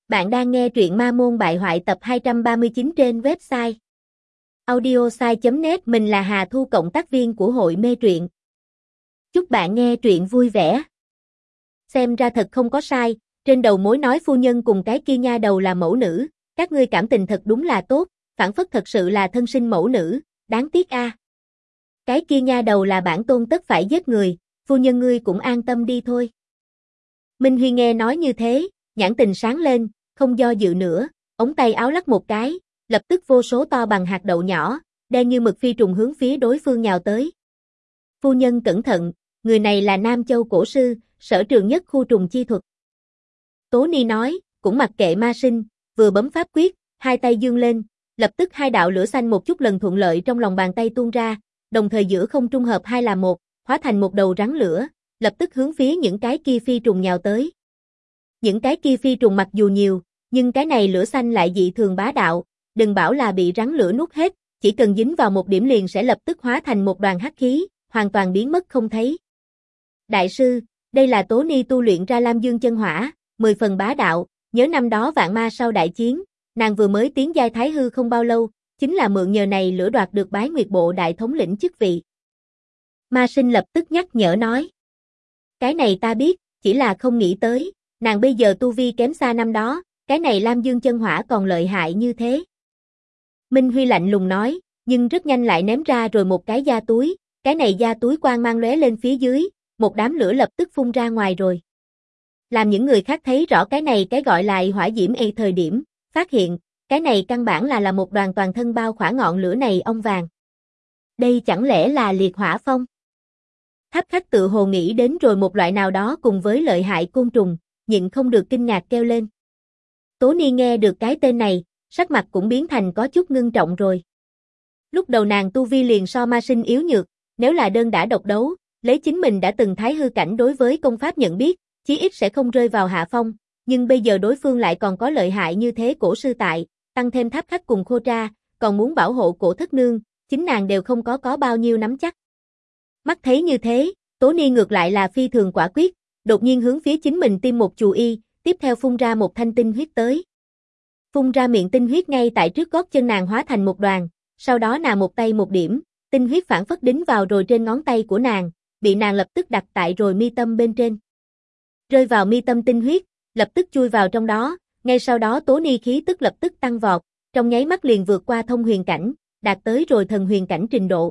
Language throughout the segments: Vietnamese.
Bạn đang nghe truyện Ma Môn Bại Hoại tập 239 trên website audiosai.net. Mình là Hà Thu, cộng tác viên của hội mê truyện. Chúc bạn nghe truyện vui vẻ. Xem ra thật không có sai, trên đầu mối nói phu nhân cùng cái kia nha đầu là mẫu nữ, các ngươi cảm tình thật đúng là tốt, phảng phất thật sự là thân sinh mẫu nữ, đáng tiếc a. Cái kia nha đầu là bản tôn tất phải giết người, phu nhân ngươi cũng an tâm đi thôi. Minh Huy nghe nói như thế, nhãn tình sáng lên, không do dự nữa, ống tay áo lắc một cái, lập tức vô số to bằng hạt đậu nhỏ, đen như mực phi trùng hướng phía đối phương nhào tới. Phu nhân cẩn thận, người này là Nam Châu cổ sư, sở trường nhất khu trùng chi thuật. Tố Ni nói, cũng mặc kệ ma sinh, vừa bấm pháp quyết, hai tay dương lên, lập tức hai đạo lửa xanh một chút lần thuận lợi trong lòng bàn tay tuôn ra, đồng thời giữa không trung hợp hai là một, hóa thành một đầu rắn lửa, lập tức hướng phía những cái kia phi trùng nhào tới. Những cái kia phi trùng mặc dù nhiều, nhưng cái này lửa xanh lại dị thường bá đạo, đừng bảo là bị rắn lửa nuốt hết, chỉ cần dính vào một điểm liền sẽ lập tức hóa thành một đoàn hắc khí, hoàn toàn biến mất không thấy. Đại sư, đây là Tố Ni tu luyện ra Lam Dương chân hỏa, 10 phần bá đạo, nhớ năm đó vạn ma sau đại chiến, nàng vừa mới tiến giai thái hư không bao lâu, chính là mượn nhờ này lửa đoạt được Bái Nguyệt Bộ đại thống lĩnh chức vị. Ma Sinh lập tức nhắc nhở nói. Cái này ta biết, chỉ là không nghĩ tới, nàng bây giờ tu vi kém xa năm đó, cái này Lam Dương chân hỏa còn lợi hại như thế. Minh Huy lạnh lùng nói, nhưng rất nhanh lại ném ra rồi một cái da túi, cái này da túi quang mang lóe lên phía dưới, một đám lửa lập tức phun ra ngoài rồi. Làm những người khác thấy rõ cái này cái gọi là hỏa diễm thời điểm, phát hiện, cái này căn bản là một đoàn toàn thân bao khỏa ngọn lửa này ong vàng. Đây chẳng lẽ là liệt hỏa phong? Tháp Khách tự hồ nghĩ đến rồi một loại nào đó cùng với lợi hại côn trùng, nhịn không được kinh ngạc kêu lên. Tố Ni nghe được cái tên này, sắc mặt cũng biến thành có chút ngưng trọng rồi. Lúc đầu nàng tu vi liền so ma sinh yếu nhược, nếu là đơn đả độc đấu, lấy chính mình đã từng thái hư cảnh đối với công pháp nhận biết, chí ít sẽ không rơi vào hạ phong, nhưng bây giờ đối phương lại còn có lợi hại như thế cổ sư tại, tăng thêm Tháp Khách cùng Khô Tra, còn muốn bảo hộ cổ thất nương, chính nàng đều không có bao nhiêu nắm chắc. Mắt thấy như thế, Tố Ni ngược lại là phi thường quả quyết, đột nhiên hướng phía chính mình tiêm một chù y, tiếp theo phun ra một thanh tinh huyết tới. Phun ra miệng tinh huyết ngay tại trước gót chân nàng hóa thành một đoàn, sau đó nàng một tay một điểm, tinh huyết phản phất đính vào rồi trên ngón tay của nàng, bị nàng lập tức đặt tại rồi mi tâm bên trên. Rơi vào mi tâm tinh huyết, lập tức chui vào trong đó, ngay sau đó Tố Ni khí tức lập tức tăng vọt, trong nháy mắt liền vượt qua thông huyền cảnh, đạt tới rồi thần huyền cảnh trình độ.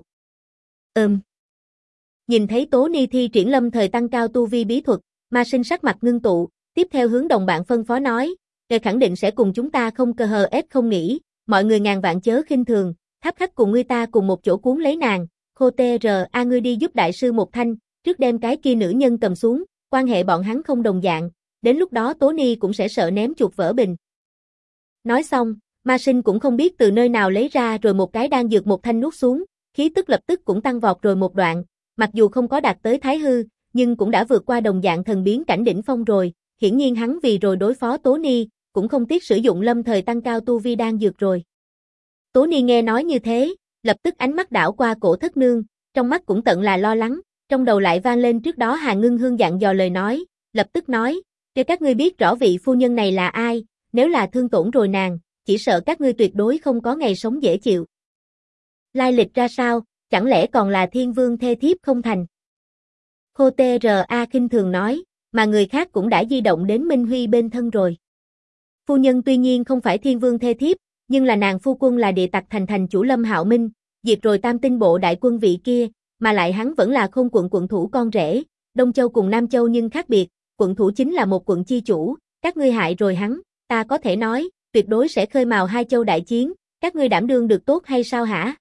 Nhìn thấy Tố Ni thi triển lâm thời tăng cao tu vi bí thuật, Ma Sinh sắc mặt ngưng tụ, tiếp theo hướng đồng bạn phân phó nói, "Ngài khẳng định sẽ cùng chúng ta không cơ hờ ép không nghĩ, mọi người ngàn vạn chớ khinh thường, Tháp Khách cùng ngươi ta cùng một chỗ cuốn lấy nàng, Khô Tra ngươi đi giúp đại sư một thanh, trước đem cái kia nữ nhân cầm xuống, quan hệ bọn hắn không đồng dạng, đến lúc đó Tố Ni cũng sẽ sợ ném chuột vỡ bình." Nói xong, Ma Sinh cũng không biết từ nơi nào lấy ra rồi một cái đan dược một thanh nuốt xuống, khí tức lập tức cũng tăng vọt rồi một đoạn, mặc dù không có đạt tới thái hư, nhưng cũng đã vượt qua đồng dạng thần biến cảnh đỉnh phong rồi, hiển nhiên hắn vì rồi đối phó Tố Ni, cũng không tiếc sử dụng lâm thời tăng cao tu vi đan dược rồi. Tố Ni nghe nói như thế, lập tức ánh mắt đảo qua cổ thất nương, trong mắt cũng tận là lo lắng, trong đầu lại vang lên trước đó Hà Ngưng Hương dặn dò lời nói, lập tức nói, "Cho các ngươi biết rõ vị phu nhân này là ai, nếu là thương tổn rồi nàng, chỉ sợ các ngươi tuyệt đối không có ngày sống dễ chịu." Lai lịch ra sao, chẳng lẽ còn là thiên vương thê thiếp không thành? Khô Tra khinh thường nói, mà người khác cũng đã di động đến Minh Huy bên thân rồi. Phu nhân tuy nhiên không phải thiên vương thê thiếp, nhưng là nàng phu quân là địa tặc thành chủ Lâm Hạo Minh, diệt rồi Tam Tinh bộ đại quân vị kia, mà lại hắn vẫn là Khôn quận quận thủ con rể, Đông Châu cùng Nam Châu nhưng khác biệt, quận thủ chính là một quận chi chủ, các ngươi hại rồi hắn, ta có thể nói, tuyệt đối sẽ khơi mào hai châu đại chiến, các ngươi đảm đương được tốt hay sao hả?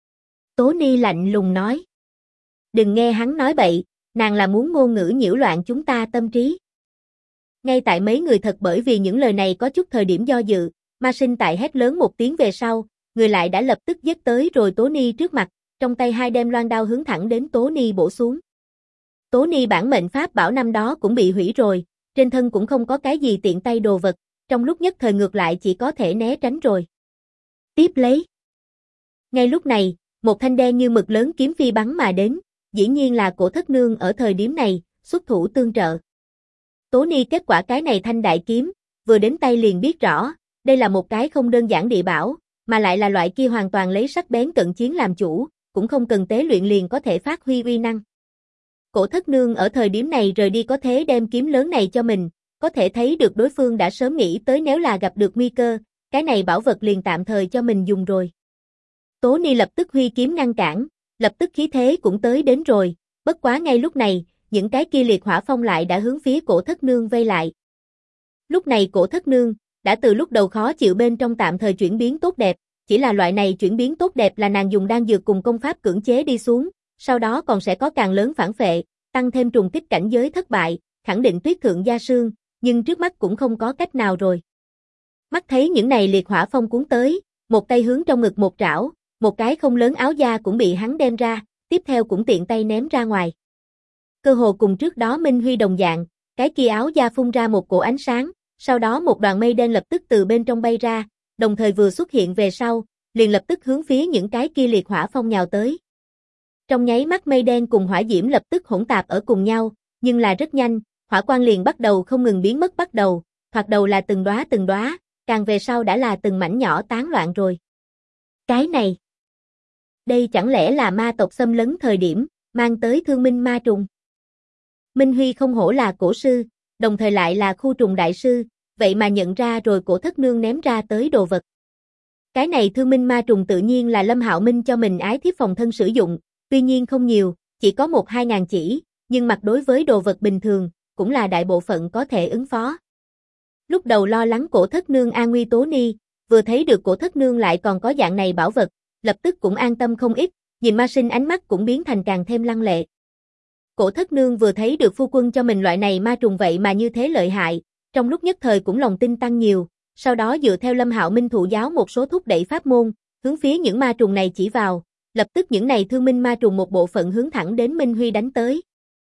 Tố Ni lạnh lùng nói. Đừng nghe hắn nói bậy, nàng là muốn ngôn ngữ nhiễu loạn chúng ta tâm trí. Ngay tại mấy người thật bởi vì những lời này có chút thời điểm do dự, Ma Sinh tại hét lớn một tiếng về sau, người lại đã lập tức giết tới rồi Tố Ni trước mặt, trong tay hai đem loan đao hướng thẳng đến Tố Ni bổ xuống. Tố Ni bản mệnh pháp bảo năm đó cũng bị hủy rồi, trên thân cũng không có cái gì tiện tay đồ vật, trong lúc nhất thời ngược lại chỉ có thể né tránh rồi. Tiếp lấy. Ngay lúc này, một thanh đen như mực lớn kiếm phi bắn mà đến, dĩ nhiên là cổ thất nương ở thời điểm này, xuất thủ tương trợ. Tố Ni kết quả cái này thanh đại kiếm, vừa đến tay liền biết rõ, đây là một cái không đơn giản địa bảo, mà lại là loại kia hoàn toàn lấy sắc bén cận chiến làm chủ, cũng không cần tế luyện liền có thể phát huy uy năng. Cổ Thất Nương ở thời điểm này rời đi có thế đem kiếm lớn này cho mình, có thể thấy được đối phương đã sớm nghĩ tới nếu là gặp được nguy cơ, cái này bảo vật liền tạm thời cho mình dùng rồi. Tố Ni lập tức huy kiếm ngăn cản, lập tức khí thế cũng tới đến rồi, bất quá ngay lúc này, những cái kia liệt hỏa phong lại đã hướng phía Cổ Thất Nương vây lại. Lúc này Cổ Thất Nương đã từ lúc đầu khó chịu bên trong tạm thời chuyển biến tốt đẹp, chỉ là loại này chuyển biến tốt đẹp là nàng dùng đan dược cùng công pháp cưỡng chế đi xuống, sau đó còn sẽ có càng lớn phản phệ, tăng thêm trùng kích cảnh giới thất bại, khẳng định tuyết thượng gia sương, nhưng trước mắt cũng không có cách nào rồi. Mắt thấy những này liệt hỏa phong cuốn tới, một tay hướng trong ngực một trảo, một cái không lớn áo da cũng bị hắn đem ra, tiếp theo cũng tiện tay ném ra ngoài. Cơ hồ cùng trước đó Minh Huy đồng dạng, cái kia áo da phun ra một cổ ánh sáng, sau đó một đoàn mây đen lập tức từ bên trong bay ra, đồng thời vừa xuất hiện về sau, liền lập tức hướng phía những cái kia liệt hỏa phong nhào tới. Trong nháy mắt mây đen cùng hỏa diễm lập tức hỗn tạp ở cùng nhau, nhưng là rất nhanh, hỏa quang liền bắt đầu không ngừng biến mất bắt đầu, thoạt đầu là từng đóa, càng về sau đã là từng mảnh nhỏ tán loạn rồi. Cái này, đây chẳng lẽ là ma tộc xâm lấn thời điểm, mang tới thương minh ma trùng. Minh Huy không hổ là cổ sư, đồng thời lại là khu trùng đại sư, vậy mà nhận ra rồi Cổ Thất Nương ném ra tới đồ vật. Cái này thương minh ma trùng tự nhiên là Lâm Hạo Minh cho mình ái thiếp phòng thân sử dụng, tuy nhiên không nhiều, chỉ có 1-2 ngàn chỉ, nhưng mặt đối với đồ vật bình thường, cũng là đại bộ phận có thể ứng phó. Lúc đầu lo lắng Cổ Thất Nương an nguy Tố Ni, vừa thấy được Cổ Thất Nương lại còn có dạng này bảo vật, lập tức cũng an tâm không ít, nhìn Ma Sinh ánh mắt cũng biến thành càng thêm lăng lệ. Cổ Thất Nương vừa thấy được phu quân cho mình loại này ma trùng vậy mà như thế lợi hại, trong lúc nhất thời cũng lòng tin tăng nhiều, sau đó dựa theo Lâm Hạo Minh thụ giáo một số thúc đẩy pháp môn, hướng phía những ma trùng này chỉ vào, lập tức những này thương minh ma trùng một bộ phận hướng thẳng đến Minh Huy đánh tới.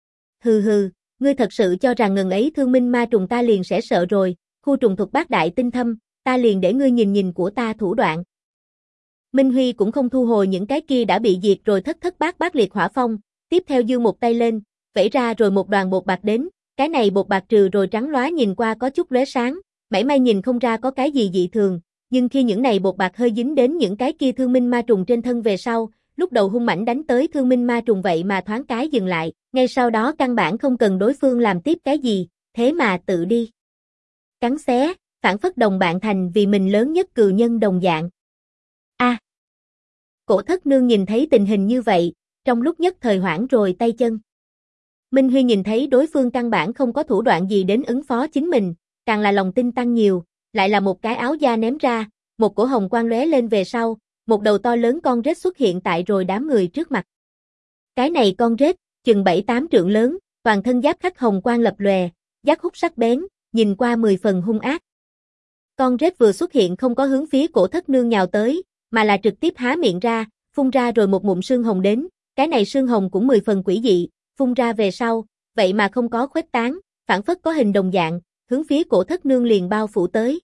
Hừ, ngươi thật sự cho rằng ngần ấy thương minh ma trùng ta liền sẽ sợ rồi, khu trùng thuật bát đại tinh thâm, ta liền để ngươi nhìn của ta thủ đoạn. Minh Huy cũng không thu hồi những cái kia đã bị diệt rồi thất bát liệt hỏa phong, tiếp theo giương một tay lên, vẩy ra rồi một đoàn bột bạc đến, cái này bột bạc trừ rồi trắng lóa nhìn qua có chút lóe sáng, mảy may nhìn không ra có cái gì dị thường, nhưng khi những này bột bạc hơi dính đến những cái kia thương minh ma trùng trên thân về sau, lúc đầu hung mãnh đánh tới thương minh ma trùng vậy mà thoáng cái dừng lại, ngay sau đó căn bản không cần đối phương làm tiếp cái gì, thế mà tự đi. Cắn xé, phản phất đồng bạn thành vì mình lớn nhất cừu nhân đồng dạng. Cổ Thất Nương nhìn thấy tình hình như vậy, trong lúc nhất thời hoảng rồi tay chân. Minh Huy nhìn thấy đối phương căn bản không có thủ đoạn gì đến ứng phó chính mình, càng là lòng tin tăng nhiều, lại là một cái áo da ném ra, một cổ hồng quang lóe lên về sau, một đầu to lớn con rết xuất hiện tại rồi đám người trước mặt. Cái này con rết, chừng 7-8 trượng lớn, toàn thân giáp khắc hồng quang lập lòe, giác hút sắc bén, nhìn qua 10 phần hung ác. Con rết vừa xuất hiện không có hướng phía Cổ Thất Nương nhào tới, mà là trực tiếp há miệng ra, phun ra rồi một ngụm sương hồng đến, cái này sương hồng cũng 10 phần quỷ dị, phun ra về sau, vậy mà không có khuếch tán, phản phất có hình đồng dạng, hướng phía Cổ Thất Nương liền bao phủ tới.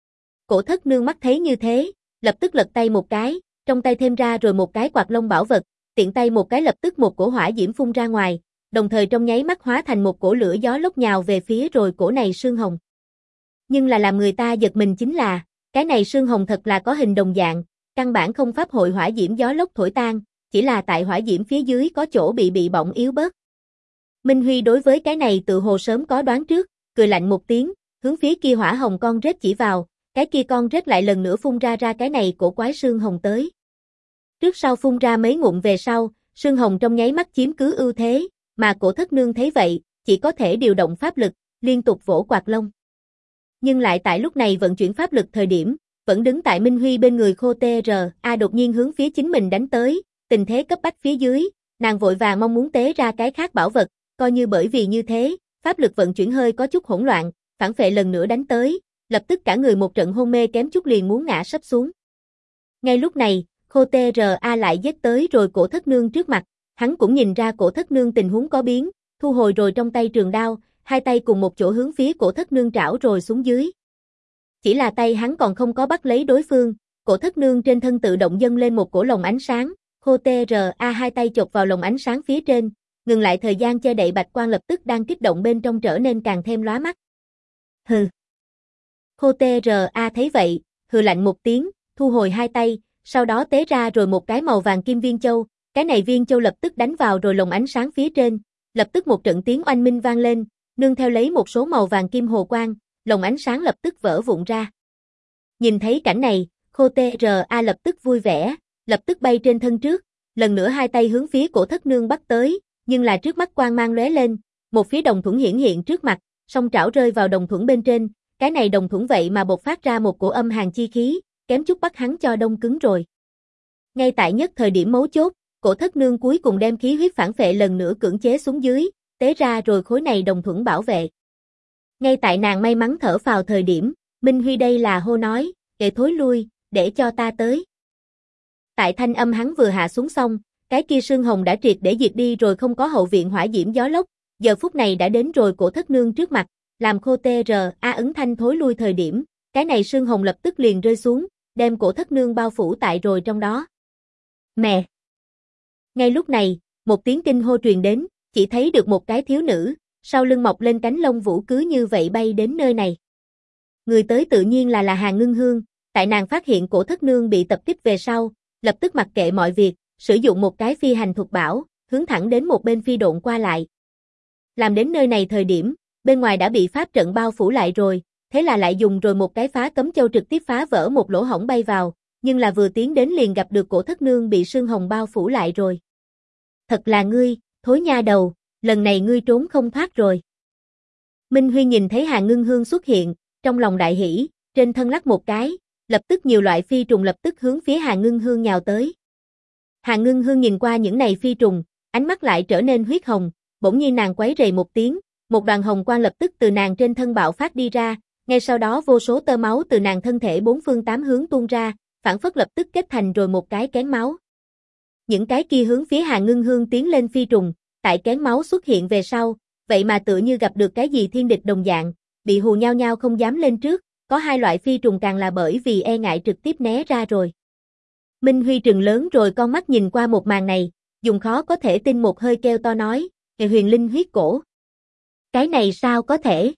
Cổ Thất Nương mắt thấy như thế, lập tức lật tay một cái, trong tay thêm ra rồi một cái quạt lông bảo vật, tiện tay một cái lập tức một cổ hỏa diễm phun ra ngoài, đồng thời trong nháy mắt hóa thành một cổ lửa gió lốc nhào về phía rồi cổ này sương hồng. Nhưng là làm người ta giật mình chính là, cái này sương hồng thật là có hình đồng dạng, căn bản không pháp hội hỏa diễm gió lốc thổi tan, chỉ là tại hỏa diễm phía dưới có chỗ bị bỏng yếu bớt. Minh Huy đối với cái này tự hồ sớm có đoán trước, cười lạnh một tiếng, hướng phía kia hỏa hồng con rết chỉ vào, cái kia con rết lại lần nữa phun ra cái này cổ quái sương hồng tới. Trước sau phun ra mấy ngụm về sau, sương hồng trong nháy mắt chiếm cứ ưu thế, mà Cổ Thất Nương thấy vậy, chỉ có thể điều động pháp lực, liên tục vỗ quạt lông. Nhưng lại tại lúc này vận chuyển pháp lực thời điểm, vẫn đứng tại Minh Huy bên người Khô T.R.A đột nhiên hướng phía chính mình đánh tới, tình thế cấp bách phía dưới, nàng vội vàng mong muốn tế ra cái khác bảo vật, coi như bởi vì như thế, pháp lực vận chuyển hơi có chút hỗn loạn, phản phệ lần nữa đánh tới, lập tức cả người một trận hôn mê kém chút liền muốn ngã sấp xuống. Ngay lúc này, Khô T.R.A lại giết tới rồi Cổ Thất Nương trước mặt, hắn cũng nhìn ra Cổ Thất Nương tình huống có biến, thu hồi rồi trong tay trường đao, hai tay cùng một chỗ hướng phía Cổ Thất Nương trảo rồi xuống dưới. Chỉ là tay hắn còn không có bắt lấy đối phương, Cổ Thất Nương trên thân tự động dâng lên một cổ lồng ánh sáng, Khô T.R.A hai tay chộp vào lồng ánh sáng phía trên, ngừng lại thời gian che đậy bạch quang lập tức đang kích động bên trong trở nên càng thêm lóa mắt. Hừ. Khô T.R.A thấy vậy, hừ lạnh một tiếng, thu hồi hai tay, sau đó tế ra rồi một cái màu vàng kim viên châu, cái này viên châu lập tức đánh vào rồi lồng ánh sáng phía trên, lập tức một trận tiếng oanh minh vang lên, nương theo lấy một số màu vàng kim hồ quang, lồng ánh sáng lập tức vỡ vụn ra. Nhìn thấy cảnh này, Khô T.R.A lập tức vui vẻ, lập tức bay trên thân trước, lần nữa hai tay hướng phía Cổ Thất Nương bắt tới, nhưng là trước mắt quang mang lóe lên, một phía đồng thuẫn hiển hiện trước mặt, song trảo rơi vào đồng thuẫn bên trên, cái này đồng thuẫn vậy mà bộc phát ra một cổ âm hàn chi khí, kém chút bắt hắn cho đông cứng rồi. Ngay tại nhất thời điểm mấu chốt, Cổ Thất Nương cuối cùng đem khí huyết phản phệ lần nữa cưỡng chế xuống dưới, tế ra rồi khối này đồng thuẫn bảo vệ. Ngay tại nàng may mắn thở phào thời điểm, Minh Huy đây là hô nói, "Kệ thối lui, để cho ta tới." Tại thanh âm hắn vừa hạ xuống xong, cái kia sương hồng đã triệt để diệt đi rồi không có hậu viện hỏa diễm gió lốc, giờ phút này đã đến rồi Cổ Thất Nương trước mặt, làm Khô T.R.A ứng thanh thối lui thời điểm, cái này sương hồng lập tức liền rơi xuống, đem Cổ Thất Nương bao phủ tại rồi trong đó. Mẹ! Ngay lúc này, một tiếng kinh hô truyền đến, chỉ thấy được một cái thiếu nữ, sau lưng mọc lên cánh lông vũ cứ như vậy bay đến nơi này. Người tới tự nhiên là Hàn Ngưng Hương, tại nàng phát hiện Cổ Thất Nương bị tập kích về sau, lập tức mặc kệ mọi việc, sử dụng một cái phi hành thuật bảo, hướng thẳng đến một bên phi độn qua lại. Làm đến nơi này thời điểm, bên ngoài đã bị pháp trận bao phủ lại rồi, thế là lại dùng rồi một cái phá cấm châu trực tiếp phá vỡ một lỗ hổng bay vào, nhưng là vừa tiến đến liền gặp được Cổ Thất Nương bị sương hồng bao phủ lại rồi. Thật là ngươi, thối nha đầu, lần này ngươi trốn không thoát rồi. Minh Huy nhìn thấy Hàn Ngưng Hương xuất hiện, trong lòng đại hỉ, trên thân lắc một cái, lập tức nhiều loại phi trùng lập tức hướng phía Hàn Ngưng Hương nhào tới. Hàn Ngưng Hương nhìn qua những này phi trùng, ánh mắt lại trở nên huyết hồng, bỗng nhiên nàng quấy rầy một tiếng, một đoàn hồng quang lập tức từ nàng trên thân bạo phát đi ra, ngay sau đó vô số tơ máu từ nàng thân thể bốn phương tám hướng tuôn ra, phản phất lập tức kết thành rồi một cái kén máu. Những cái kia hướng phía Hàn Ngưng Hương tiến lên phi trùng, tại kén máu xuất hiện về sau, vậy mà tựa như gặp được cái gì thiên địch đồng dạng, bị hù nhao nhao không dám lên trước, có hai loại phi trùng càng là bởi vì e ngại trực tiếp né ra rồi. Minh Huy trừng lớn rồi con mắt nhìn qua một màn này, dùng khó có thể tin một hơi kêu to nói, "Huyền linh huyết cổ." Cái này sao có thể?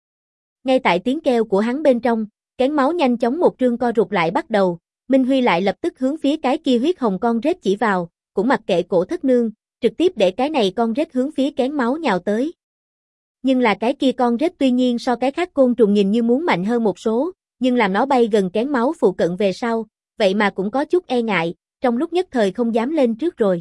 Ngay tại tiếng kêu của hắn bên trong, kén máu nhanh chóng một trương co rụt lại bắt đầu, Minh Huy lại lập tức hướng phía cái kia huyết hồng con rết chỉ vào, cũng mặc kệ Cổ Thất Nương, trực tiếp để cái này con rết hướng phía kén máu nhào tới. Nhưng là cái kia con rết tuy nhiên so cái khác côn trùng nhìn như muốn mạnh hơn một số, nhưng làm nó bay gần kén máu phụ cận về sau, vậy mà cũng có chút e ngại, trong lúc nhất thời không dám lên trước rồi.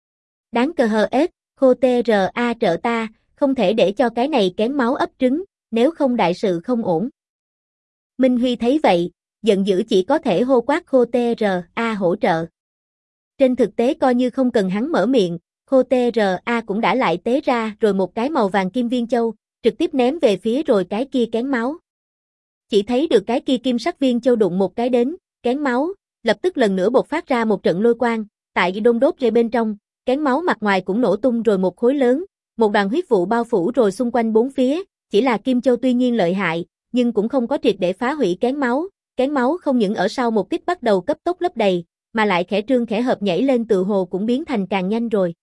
Đáng cờ hờ ết, Khô T.R.A trợ ta, không thể để cho cái này kén máu ấp trứng, nếu không đại sự không ổn. Minh Huy thấy vậy, giận dữ chỉ có thể hô quát Khô T.R.A hỗ trợ. Trên thực tế coi như không cần hắn mở miệng, Khô T.R.A cũng đã lại tế ra rồi một cái màu vàng kim viên châu, trực tiếp ném về phía rồi cái kia kén máu. Chỉ thấy được cái kia kim sắc viên châu đụng một cái đến, kén máu, lập tức lần nữa bộc phát ra một trận lôi quang, tại đôn đốt rễ bên trong, kén máu mặt ngoài cũng nổ tung rồi một khối lớn, một đoàn huyết vụ bao phủ rồi xung quanh bốn phía, chỉ là kim châu tuy nhiên lợi hại, nhưng cũng không có triệt để phá hủy kén máu không những ở sau một kích bắt đầu cấp tốc lấp đầy, mà lại khẽ trương khẽ hợp nhảy lên tự hồ cũng biến thành càng nhanh rồi.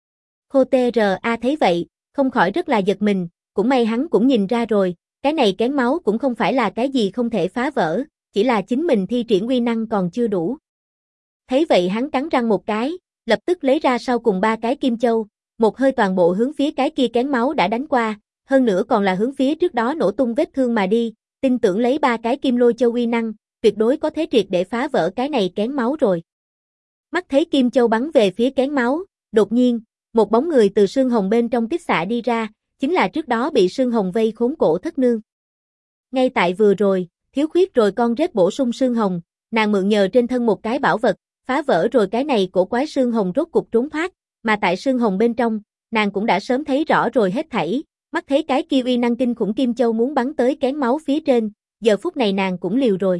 Khô T.R.A thấy vậy, không khỏi rất là giật mình, cũng may hắn cũng nhìn ra rồi, cái này kén máu cũng không phải là cái gì không thể phá vỡ, chỉ là chính mình thi triển uy năng còn chưa đủ. Thấy vậy hắn cắn răng một cái, lập tức lấy ra sau cùng ba cái kim châu, một hơi toàn bộ hướng phía cái kia kén máu đã đánh qua, hơn nữa còn là hướng phía trước đó nổ tung vết thương mà đi, tin tưởng lấy ba cái kim lôi châu uy năng, tuyệt đối có thể triệt để phá vỡ cái này kén máu rồi. Mắt thấy kim châu bắn về phía kén máu, đột nhiên, một bóng người từ sương hồng bên trong kích xạ đi ra, chính là trước đó bị sương hồng vây khốn Cổ Thất Nương. Ngay tại vừa rồi, thiếu khuyết rồi con rết bổ sung sương hồng, nàng mượn nhờ trên thân một cái bảo vật, phá vỡ rồi cái này cổ quái sương hồng rốt cục trốn thoát, mà tại sương hồng bên trong, nàng cũng đã sớm thấy rõ rồi hết thảy, mắt thấy cái kia uy năng kinh khủng kim châu muốn bắn tới kén máu phía trên, giờ phút này nàng cũng liều rồi.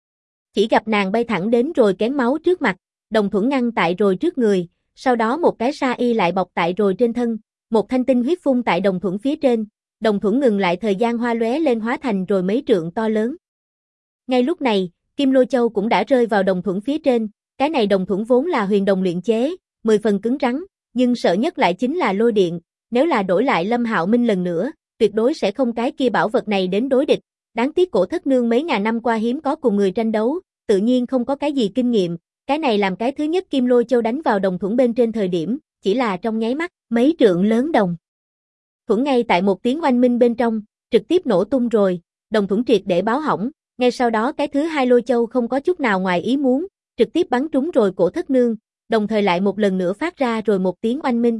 Chỉ gặp nàng bay thẳng đến rồi kén máu trước mặt, đồng thuẫn ngăn tại rồi trước người, sau đó một cái sa y lại bọc tại rồi trên thân, một thanh tinh huyết phun tại đồng thuẫn phía trên, đồng thuẫn ngừng lại thời gian hoa lóe lên hóa thành rồi mấy trượng to lớn. Ngay lúc này, Kim Lôi Châu cũng đã rơi vào đồng thuẫn phía trên, cái này đồng thuẫn vốn là huyền đồng luyện chế, 10 phần cứng rắn, nhưng sợ nhất lại chính là lôi điện, nếu là đổi lại Lâm Hạo Minh lần nữa, tuyệt đối sẽ không cái kia bảo vật này đến đối địch, Đáng tiếc Cổ Thất Nương mấy ngàn năm qua hiếm có cùng người tranh đấu, tự nhiên không có cái gì kinh nghiệm, cái này làm cái thứ nhất Kim Lôi Châu đánh vào đồng thuẫn bên trên thời điểm, chỉ là trong nháy mắt, mấy trượng lớn đồng thuẫn ngay tại một tiếng oanh minh bên trong, trực tiếp nổ tung rồi, đồng thuẫn triệt để báo hỏng, ngay sau đó cái thứ hai Lôi Châu không có chút nào ngoài ý muốn, trực tiếp bắn trúng rồi Cổ Thất Nương, đồng thời lại một lần nữa phát ra rồi một tiếng oanh minh.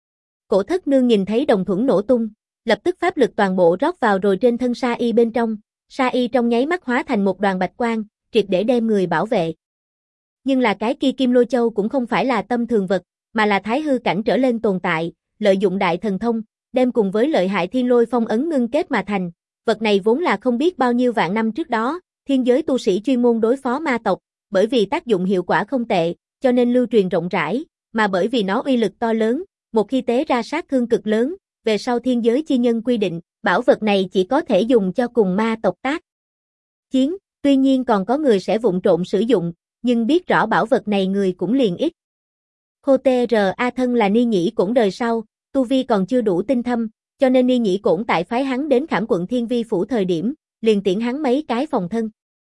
Cổ Thất Nương nhìn thấy đồng thuẫn nổ tung, lập tức pháp lực toàn bộ rót vào rồi trên thân Sa Y bên trong, Sa Y trong nháy mắt hóa thành một đoàn bạch quang, triệt để đem người bảo vệ. Nhưng là cái kia Kim Lôi Châu cũng không phải là tâm thường vật, mà là thái hư cảnh trở lên tồn tại, lợi dụng đại thần thông, đem cùng với lợi hại thiên lôi phong ấn ngưng kết mà thành. Vật này vốn là không biết bao nhiêu vạn năm trước đó, thiên giới tu sĩ chuyên môn đối phó ma tộc, bởi vì tác dụng hiệu quả không tệ, cho nên lưu truyền rộng rãi, mà bởi vì nó uy lực to lớn, một khi tế ra sát thương cực lớn, về sau thiên giới chi nhân quy định, bảo vật này chỉ có thể dùng cho cùng ma tộc tác chiến, tuy nhiên còn có người sẽ vụng trộn sử dụng, nhưng biết rõ bảo vật này người cũng liền ít. Khô T.R.A. thân là Ni Nhĩ Cổn đời sau, tu vi còn chưa đủ tinh thâm, cho nên Ni Nhĩ Cổn tại phái hắn đến Khảm quận Thiên Vi phủ thời điểm, liền tiễn hắn mấy cái phòng thân.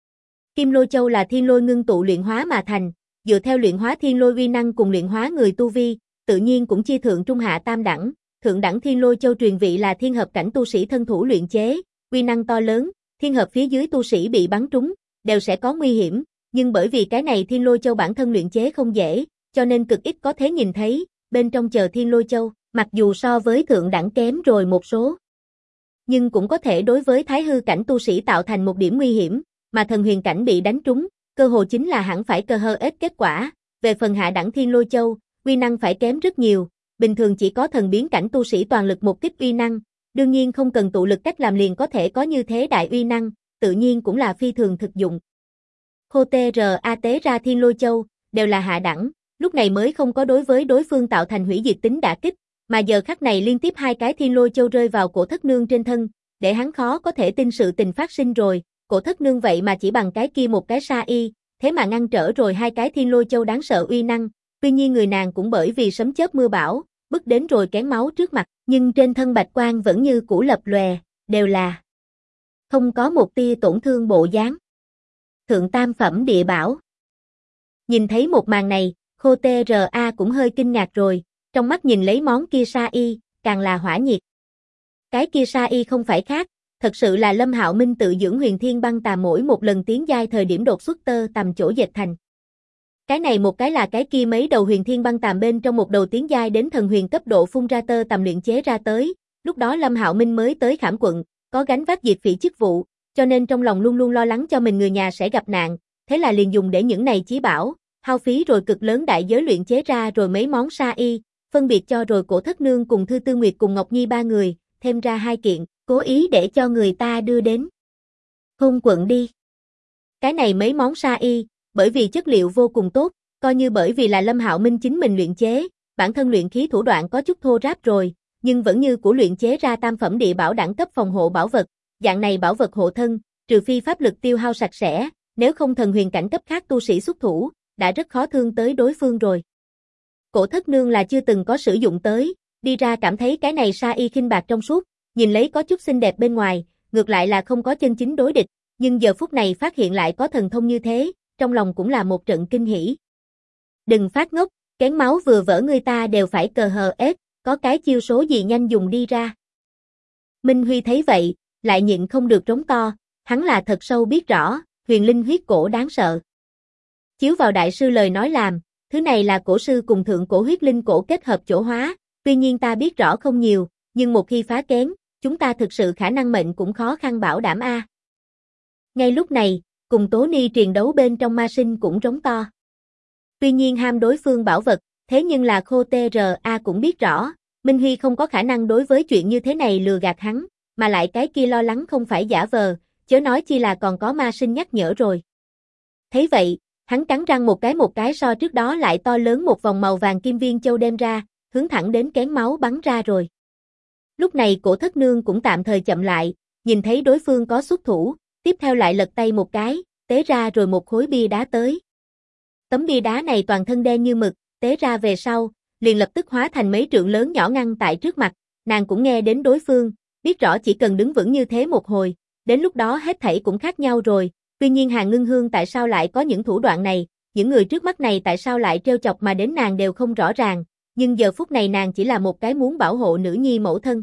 Kim Lôi Châu là thiên lôi ngưng tụ luyện hóa mà thành, dựa theo luyện hóa thiên lôi uy năng cùng luyện hóa người tu vi, tự nhiên cũng chia thượng trung hạ tam đẳng, thượng đẳng thiên lôi châu truyền vị là thiên hợp cảnh tu sĩ thân thủ luyện chế, uy năng to lớn, thiên hợp phía dưới tu sĩ bị bắn trúng, đều sẽ có nguy hiểm, nhưng bởi vì cái này thiên lôi châu bản thân luyện chế không dễ, cho nên cực ít có thể nhìn thấy, bên trong chờ thiên lôi châu, mặc dù so với thượng đẳng kém rồi một số, nhưng cũng có thể đối với thái hư cảnh tu sĩ tạo thành một điểm nguy hiểm, mà thần huyền cảnh bị đánh trúng, cơ hồ chính là hẳn phải cơ hơ ít kết quả, về phần hạ đẳng thiên lôi châu, uy năng phải kém rất nhiều, bình thường chỉ có thần biến cảnh tu sĩ toàn lực một kích uy năng, đương nhiên không cần tụ lực cách làm liền có thể có như thế đại uy năng, tự nhiên cũng là phi thường thực dụng. Khô T.R.A. tế ra thiên lôi châu, đều là hạ đẳng, lúc này mới không có đối với đối phương tạo thành hủy diệt tính đả kích, mà giờ khắc này liên tiếp hai cái thiên lôi châu rơi vào Cổ Thất Nương trên thân, để hắn khó có thể tin sự tình phát sinh rồi, Cổ Thất Nương vậy mà chỉ bằng cái kia một cái Sa Y, thế mà ngăn trở rồi hai cái thiên lôi châu đáng sợ uy năng, tuy nhiên người nàng cũng bởi vì sấm chớp mưa bão, bức đến rồi kén máu trước mặt, nhưng trên thân bạch quang vẫn như cũ lập lòe, đều là không có một tia tổn thương bộ dáng. Thượng tam phẩm địa bảo. Nhìn thấy một màn này, Khô T.R.A. cũng hơi kinh ngạc rồi, trong mắt nhìn lấy món kia Sa Y, càng là hỏa nhiệt. Cái kia Sa Y không phải khác, thật sự là Lâm Hạo Minh tự dưỡng huyền thiên băng tà mỗi một lần tiến giai thời điểm đột xuất tơ tầm chỗ dệt thành. Cái này một cái là cái kia mấy đầu huyền thiên băng tàm bên trong một đầu tiến giai đến thần huyền cấp độ phun ra tơ tầm luyện chế ra tới, lúc đó Lâm Hạo Minh mới tới Khảm quận, có gánh vác diệt phỉ chức vụ, cho nên trong lòng luôn luôn lo lắng cho mình người nhà sẽ gặp nạn, thế là liền dùng để những này chí bảo, hao phí rồi cực lớn đại giới luyện chế ra rồi mấy món Sa Y, phân biệt cho rồi Cổ Thất Nương cùng Thư Tư Nguyệt cùng Ngọc Nhi ba người, thêm ra hai kiện, cố ý để cho người ta đưa đến Hôn quận đi. Cái này mấy món Sa Y, bởi vì chất liệu vô cùng tốt, coi như bởi vì là Lâm Hạo Minh chính mình luyện chế, bản thân luyện khí thủ đoạn có chút thô ráp rồi, nhưng vẫn như của luyện chế ra tam phẩm địa bảo đẳng cấp phòng hộ bảo vật, dạng này bảo vật hộ thân, trừ phi pháp lực tiêu hao sạch sẽ, nếu không thần huyền cảnh cấp khác tu sĩ xuất thủ, đã rất khó thương tới đối phương rồi. Cổ Thất Nương là chưa từng có sử dụng tới, đi ra cảm thấy cái này Sa Y khinh bạc trong suốt, nhìn lấy có chút xinh đẹp bên ngoài, ngược lại là không có chân chính đối địch, nhưng giờ phút này phát hiện lại có thần thông như thế, trong lòng cũng là một trận kinh hỉ. Đừng phát ngốc, kén máu vừa vỡ người ta đều phải cờ hờ ết, có cái chiêu số gì nhanh dùng đi ra. Minh Huy thấy vậy, lại nhịn không được trống to, hắn là thật sâu biết rõ, huyền linh huyết cổ đáng sợ. Chiếu vào đại sư lời nói làm, thứ này là cổ sư cùng thượng cổ huyết linh cổ kết hợp chỗ hóa, tuy nhiên ta biết rõ không nhiều, nhưng một khi phá kén, chúng ta thực sự khả năng mệnh cũng khó khăn bảo đảm a. Ngay lúc này, cùng Tố Ni triền đấu bên trong ma sinh cũng trống to. Tuy nhiên ham đối phương bảo vật, thế nhưng là Khô T.R.A. cũng biết rõ, Minh Huy không có khả năng đối với chuyện như thế này lừa gạt hắn, mà lại cái kia lo lắng không phải giả vờ, chớ nói chi là còn có ma sinh nhắc nhở rồi. Thấy vậy, hắn cắn răng một cái so trước đó lại to lớn một vòng màu vàng kim viên châu đem ra, hướng thẳng đến kén máu bắn ra rồi. Lúc này Cổ Thất Nương cũng tạm thời chậm lại, nhìn thấy đối phương có xuất thủ, tiếp theo lại lật tay một cái, tế ra rồi một khối bia đá tới. Tấm bia đá này toàn thân đen như mực, tế ra về sau, liền lập tức hóa thành mấy trượng lớn nhỏ ngăn tại trước mặt, nàng cũng nghe đến đối phương, biết rõ chỉ cần đứng vững như thế một hồi, đến lúc đó hết thảy cũng khác nhau rồi, tuy nhiên Hàn Ngưng Hương tại sao lại có những thủ đoạn này, những người trước mắt này tại sao lại trêu chọc mà đến nàng đều không rõ ràng, nhưng giờ phút này nàng chỉ là một cái muốn bảo hộ nữ nhi mẫu thân.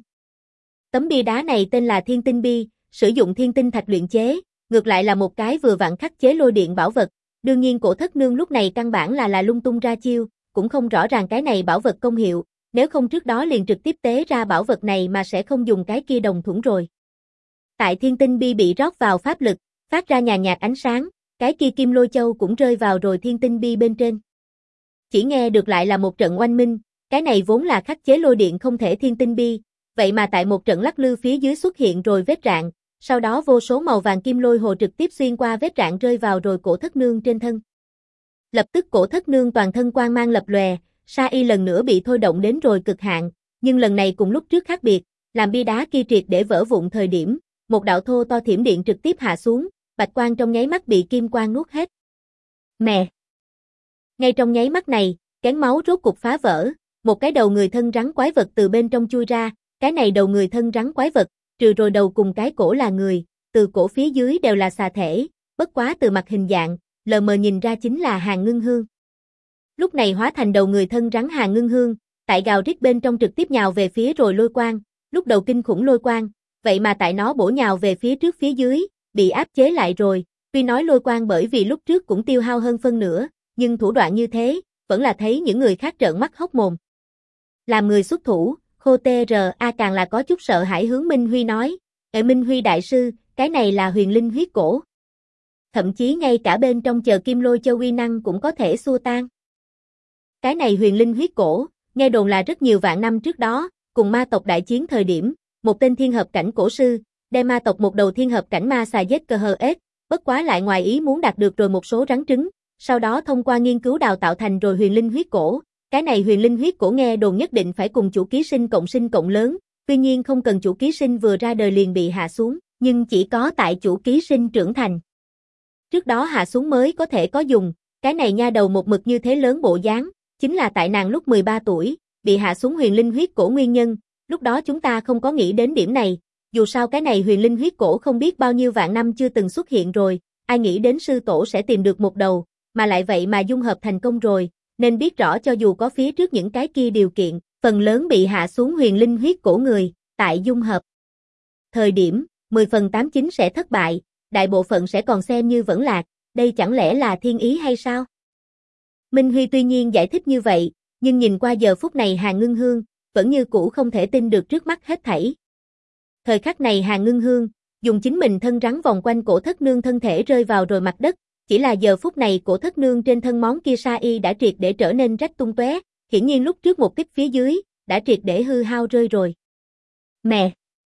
Tấm bia đá này tên là Thiên Tinh Bi, sử dụng thiên tinh thạch luyện chế, ngược lại là một cái vừa vặn khắc chế lôi điện bảo vật, đương nhiên Cổ Thất Nương lúc này căn bản là lung tung ra chiêu, cũng không rõ ràng cái này bảo vật công hiệu, nếu không trước đó liền trực tiếp tế ra bảo vật này mà sẽ không dùng cái kia đồng thuẫn rồi. Tại Thiên Tinh Bi bị rót vào pháp lực, phát ra nhàn nhạt ánh sáng, cái kia kim lôi châu cũng rơi vào rồi Thiên Tinh Bi bên trên. Chỉ nghe được lại là một trận oanh minh, cái này vốn là khắc chế lôi điện không thể Thiên Tinh Bi, vậy mà tại một trận lắc lư phía dưới xuất hiện rồi vết rạn, sau đó vô số màu vàng kim lôi hồ trực tiếp xuyên qua vết rạn rơi vào rồi Cổ Thất Nương trên thân. Lập tức Cổ Thất Nương toàn thân quang mang lập lòe, sa y lần nữa bị thôi động đến rồi cực hạn, nhưng lần này cùng lúc trước khác biệt, làm bia đá kia triệt để vỡ vụn thời điểm, một đạo thô to thiểm điện trực tiếp hạ xuống, bạch quang trong nháy mắt bị kim quang nuốt hết. Mẹ! Ngay trong nháy mắt này, kén máu rốt cục phá vỡ, một cái đầu người thân rắn quái vật từ bên trong chui ra, cái này đầu người thân rắn quái vật, trừ rồi đầu cùng cái cổ là người, từ cổ phía dưới đều là xà thể, bất quá từ mặt hình dạng, lờ mờ nhìn ra chính là Hàn Ngưng Hương. Lúc này hóa thành đầu người thân rắn Hàn Ngưng Hương, tại gào rít bên trong trực tiếp nhào về phía rồi lôi quang, lúc đầu kinh khủng lôi quang, vậy mà tại nó bổ nhào về phía trước phía dưới, bị áp chế lại rồi, tuy nói lôi quang bởi vì lúc trước cũng tiêu hao hơn phân nửa, nhưng thủ đoạn như thế, vẫn là thấy những người khác trợn mắt hốc mồm. Làm người xuất thủ, Khô T.R.A. càng là có chút sợ hãi hướng Minh Huy nói, Minh Huy đại sư, cái này là huyền linh huyết cổ. Thậm chí ngay cả bên trong chờ kim lôi châu uy năng cũng có thể xua tan. Cái này huyền linh huyết cổ, nghe đồn là rất nhiều vạn năm trước đó, cùng ma tộc đại chiến thời điểm, một tên thiên hợp cảnh cổ sư, đem ma tộc một đầu thiên hợp cảnh ma xà giết cơ hờ ết, bất quá lại ngoài ý muốn đạt được rồi một số rắn trứng, sau đó thông qua nghiên cứu đào tạo thành rồi huyền linh huyết cổ. Cái này huyền linh huyết cổ nghe đồn nhất định phải cùng chủ ký sinh cộng lớn, tuy nhiên không cần chủ ký sinh vừa ra đời liền bị hạ xuống, nhưng chỉ có tại chủ ký sinh trưởng thành. Trước đó hạ xuống mới có thể có dùng, cái này nha đầu một mực như thế lớn bộ dáng, chính là tại nàng lúc 13 tuổi, bị hạ xuống huyền linh huyết cổ nguyên nhân, lúc đó chúng ta không có nghĩ đến điểm này, dù sao cái này huyền linh huyết cổ không biết bao nhiêu vạn năm chưa từng xuất hiện rồi, ai nghĩ đến sư tổ sẽ tìm được một đầu, mà lại vậy mà dung hợp thành công rồi. Nên biết rõ cho dù có phía trước những cái kia điều kiện, phần lớn bị hạ xuống huyền linh huyết cổ người, tại dung hợp. Thời điểm, 10/89 sẽ thất bại, đại bộ phận sẽ còn xem như vẫn lạc, đây chẳng lẽ là thiên ý hay sao? Minh Huy tuy nhiên giải thích như vậy, nhưng nhìn qua giờ phút này Hàn Ngưng Hương, vẫn như cũ không thể tin được trước mắt hết thảy. Thời khắc này Hàn Ngưng Hương, dùng chính mình thân rắn vòng quanh Cổ Thất Nương thân thể rơi vào rồi mặt đất, chỉ là giờ phút này Cổ Thất Nương trên thân món kia sa y đã triệt để trở nên rách tung tóe, hiển nhiên lúc trước một kích phía dưới, đã triệt để hư hao rơi rồi. Mẹ!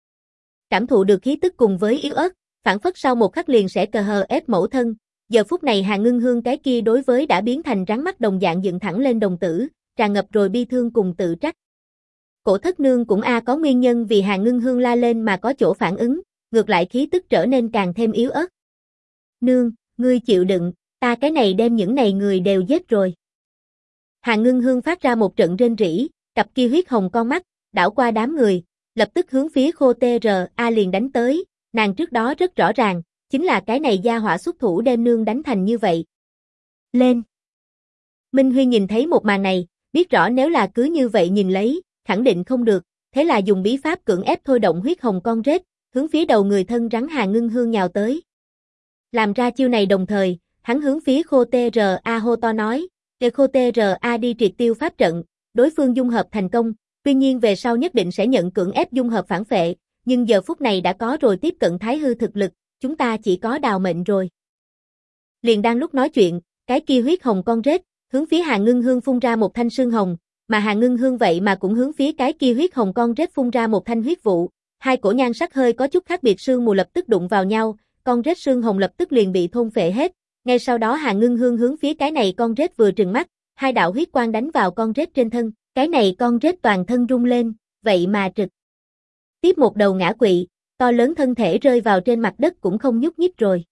Cảm thụ được khí tức cùng với yếu ớt, phản phất sau một khắc liền sẽ cờ hờ ép mẫu thân, giờ phút này Hàn Ngưng Hương cái kia đối với đã biến thành rắn mắt đồng dạng dựng thẳng lên đồng tử, tràn ngập rồi bi thương cùng tự trách. Cổ Thất Nương cũng có nguyên nhân vì Hàn Ngưng Hương la lên mà có chỗ phản ứng, ngược lại khí tức trở nên càng thêm yếu ớt. Nương! Ngươi chịu đựng, ta cái này đem những này người đều giết rồi. Hàn Ngưng Hương phát ra một trận rên rỉ, cặp kia huyết hồng con mắt, đảo qua đám người, lập tức hướng phía Khô T.R.A. liền đánh tới, nàng trước đó rất rõ ràng, chính là cái này gia hỏa xuất thủ đem nương đánh thành như vậy. Lên! Minh Huy nhìn thấy một màn này, biết rõ nếu là cứ như vậy nhìn lấy, khẳng định không được, thế là dùng bí pháp cưỡng ép thôi động huyết hồng con rết, hướng phía đầu người thân rắn Hàn Ngưng Hương nhào tới. Làm ra chiêu này đồng thời, hắn hướng phía Khô T.R.A. hô to nói, để Khô T.R.A. đi triệt tiêu pháp trận, đối phương dung hợp thành công, tuy nhiên về sau nhất định sẽ nhận cưỡng ép dung hợp phản phệ, nhưng giờ phút này đã có rồi tiếp cận thái hư thực lực, chúng ta chỉ có đào mệnh rồi. Liền đang lúc nói chuyện, cái kia huyết hồng con rết, hướng phía Hàn Ngưng Hương phun ra một thanh sương hồng, mà Hàn Ngưng Hương vậy mà cũng hướng phía cái kia huyết hồng con rết phun ra một thanh huyết vụ, hai cổ nhan sắc hơi có chút khác biệt sương mù lập tức đụng vào nhau. Con rết sương hồng lập tức liền bị thôn phệ hết, ngay sau đó Hàn Ngưng Hương hướng phía cái này con rết vừa trừng mắt, hai đạo huyết quang đánh vào con rết trên thân, cái này con rết toàn thân rung lên, vậy mà trực tiếp một đầu ngã quỵ, to lớn thân thể rơi vào trên mặt đất cũng không nhúc nhích rồi.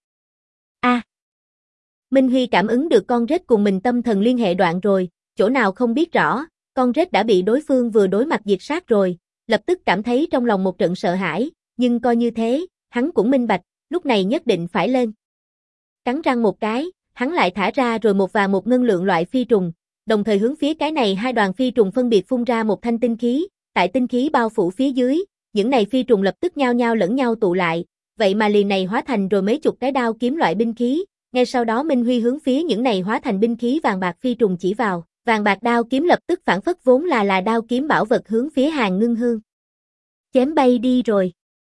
Minh Huy cảm ứng được con rết cùng mình tâm thần liên hệ đoạn rồi, chỗ nào không biết rõ, con rết đã bị đối phương vừa đối mặt diệt sát rồi, lập tức cảm thấy trong lòng một trận sợ hãi, nhưng coi như thế, Hắn cũng minh bạch, lúc này nhất định phải lên. Cắn răng một cái, hắn lại thả ra rồi một vàng một ngân lượng loại phi trùng, đồng thời hướng phía cái này hai đoàn phi trùng phân biệt phun ra một thanh tinh khí, tại tinh khí bao phủ phía dưới, những này phi trùng lập tức nhao nhao lẫn nhau tụ lại, vậy mà liền này hóa thành rồi mấy chục cái đao kiếm loại binh khí, ngay sau đó Minh Huy hướng phía những này hóa thành binh khí vàng bạc phi trùng chỉ vào, vàng bạc đao kiếm lập tức phản phất vốn là đao kiếm bảo vật hướng phía Hàn Ngưng Hương chém bay đi rồi.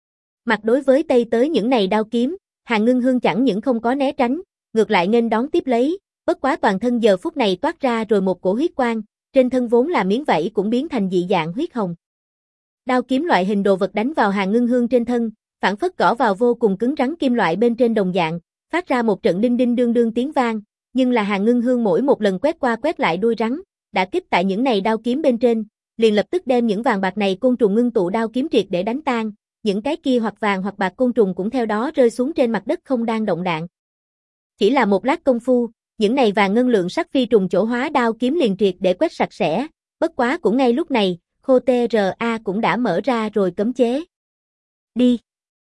Mặt đối với Tây tới những này đao kiếm, Hàn Ngưng Hương chẳng những không có né tránh, ngược lại nghênh đón tiếp lấy, bất quá toàn thân giờ phút này toát ra rồi một cổ huyết quang, trên thân vốn là miếng vảy cũng biến thành dị dạng huyết hồng. Đao kiếm loại hình đồ vật đánh vào Hàn Ngưng Hương trên thân, phản phất gõ vào vô cùng cứng rắn kim loại bên trên đồng dạng, phát ra một trận đinh đinh đương đương tiếng vang, nhưng là Hàn Ngưng Hương mỗi một lần quét qua quét lại đuôi rắn, đã kích tại những này đao kiếm bên trên, liền lập tức đem những vàng bạc này côn trùng ngưng tụ đao kiếm triệt để đánh tan, những cái kia hoặc vàng hoặc bạc côn trùng cũng theo đó rơi xuống trên mặt đất không đang động đạn. Chỉ là một lát công phu, những này vàng ngân lượng sắc phi trùng chỗ hóa đao kiếm liền triệt để quét sạch sẽ, bất quá cũng ngay lúc này, Khô TRA cũng đã mở ra rồi cấm chế. Đi.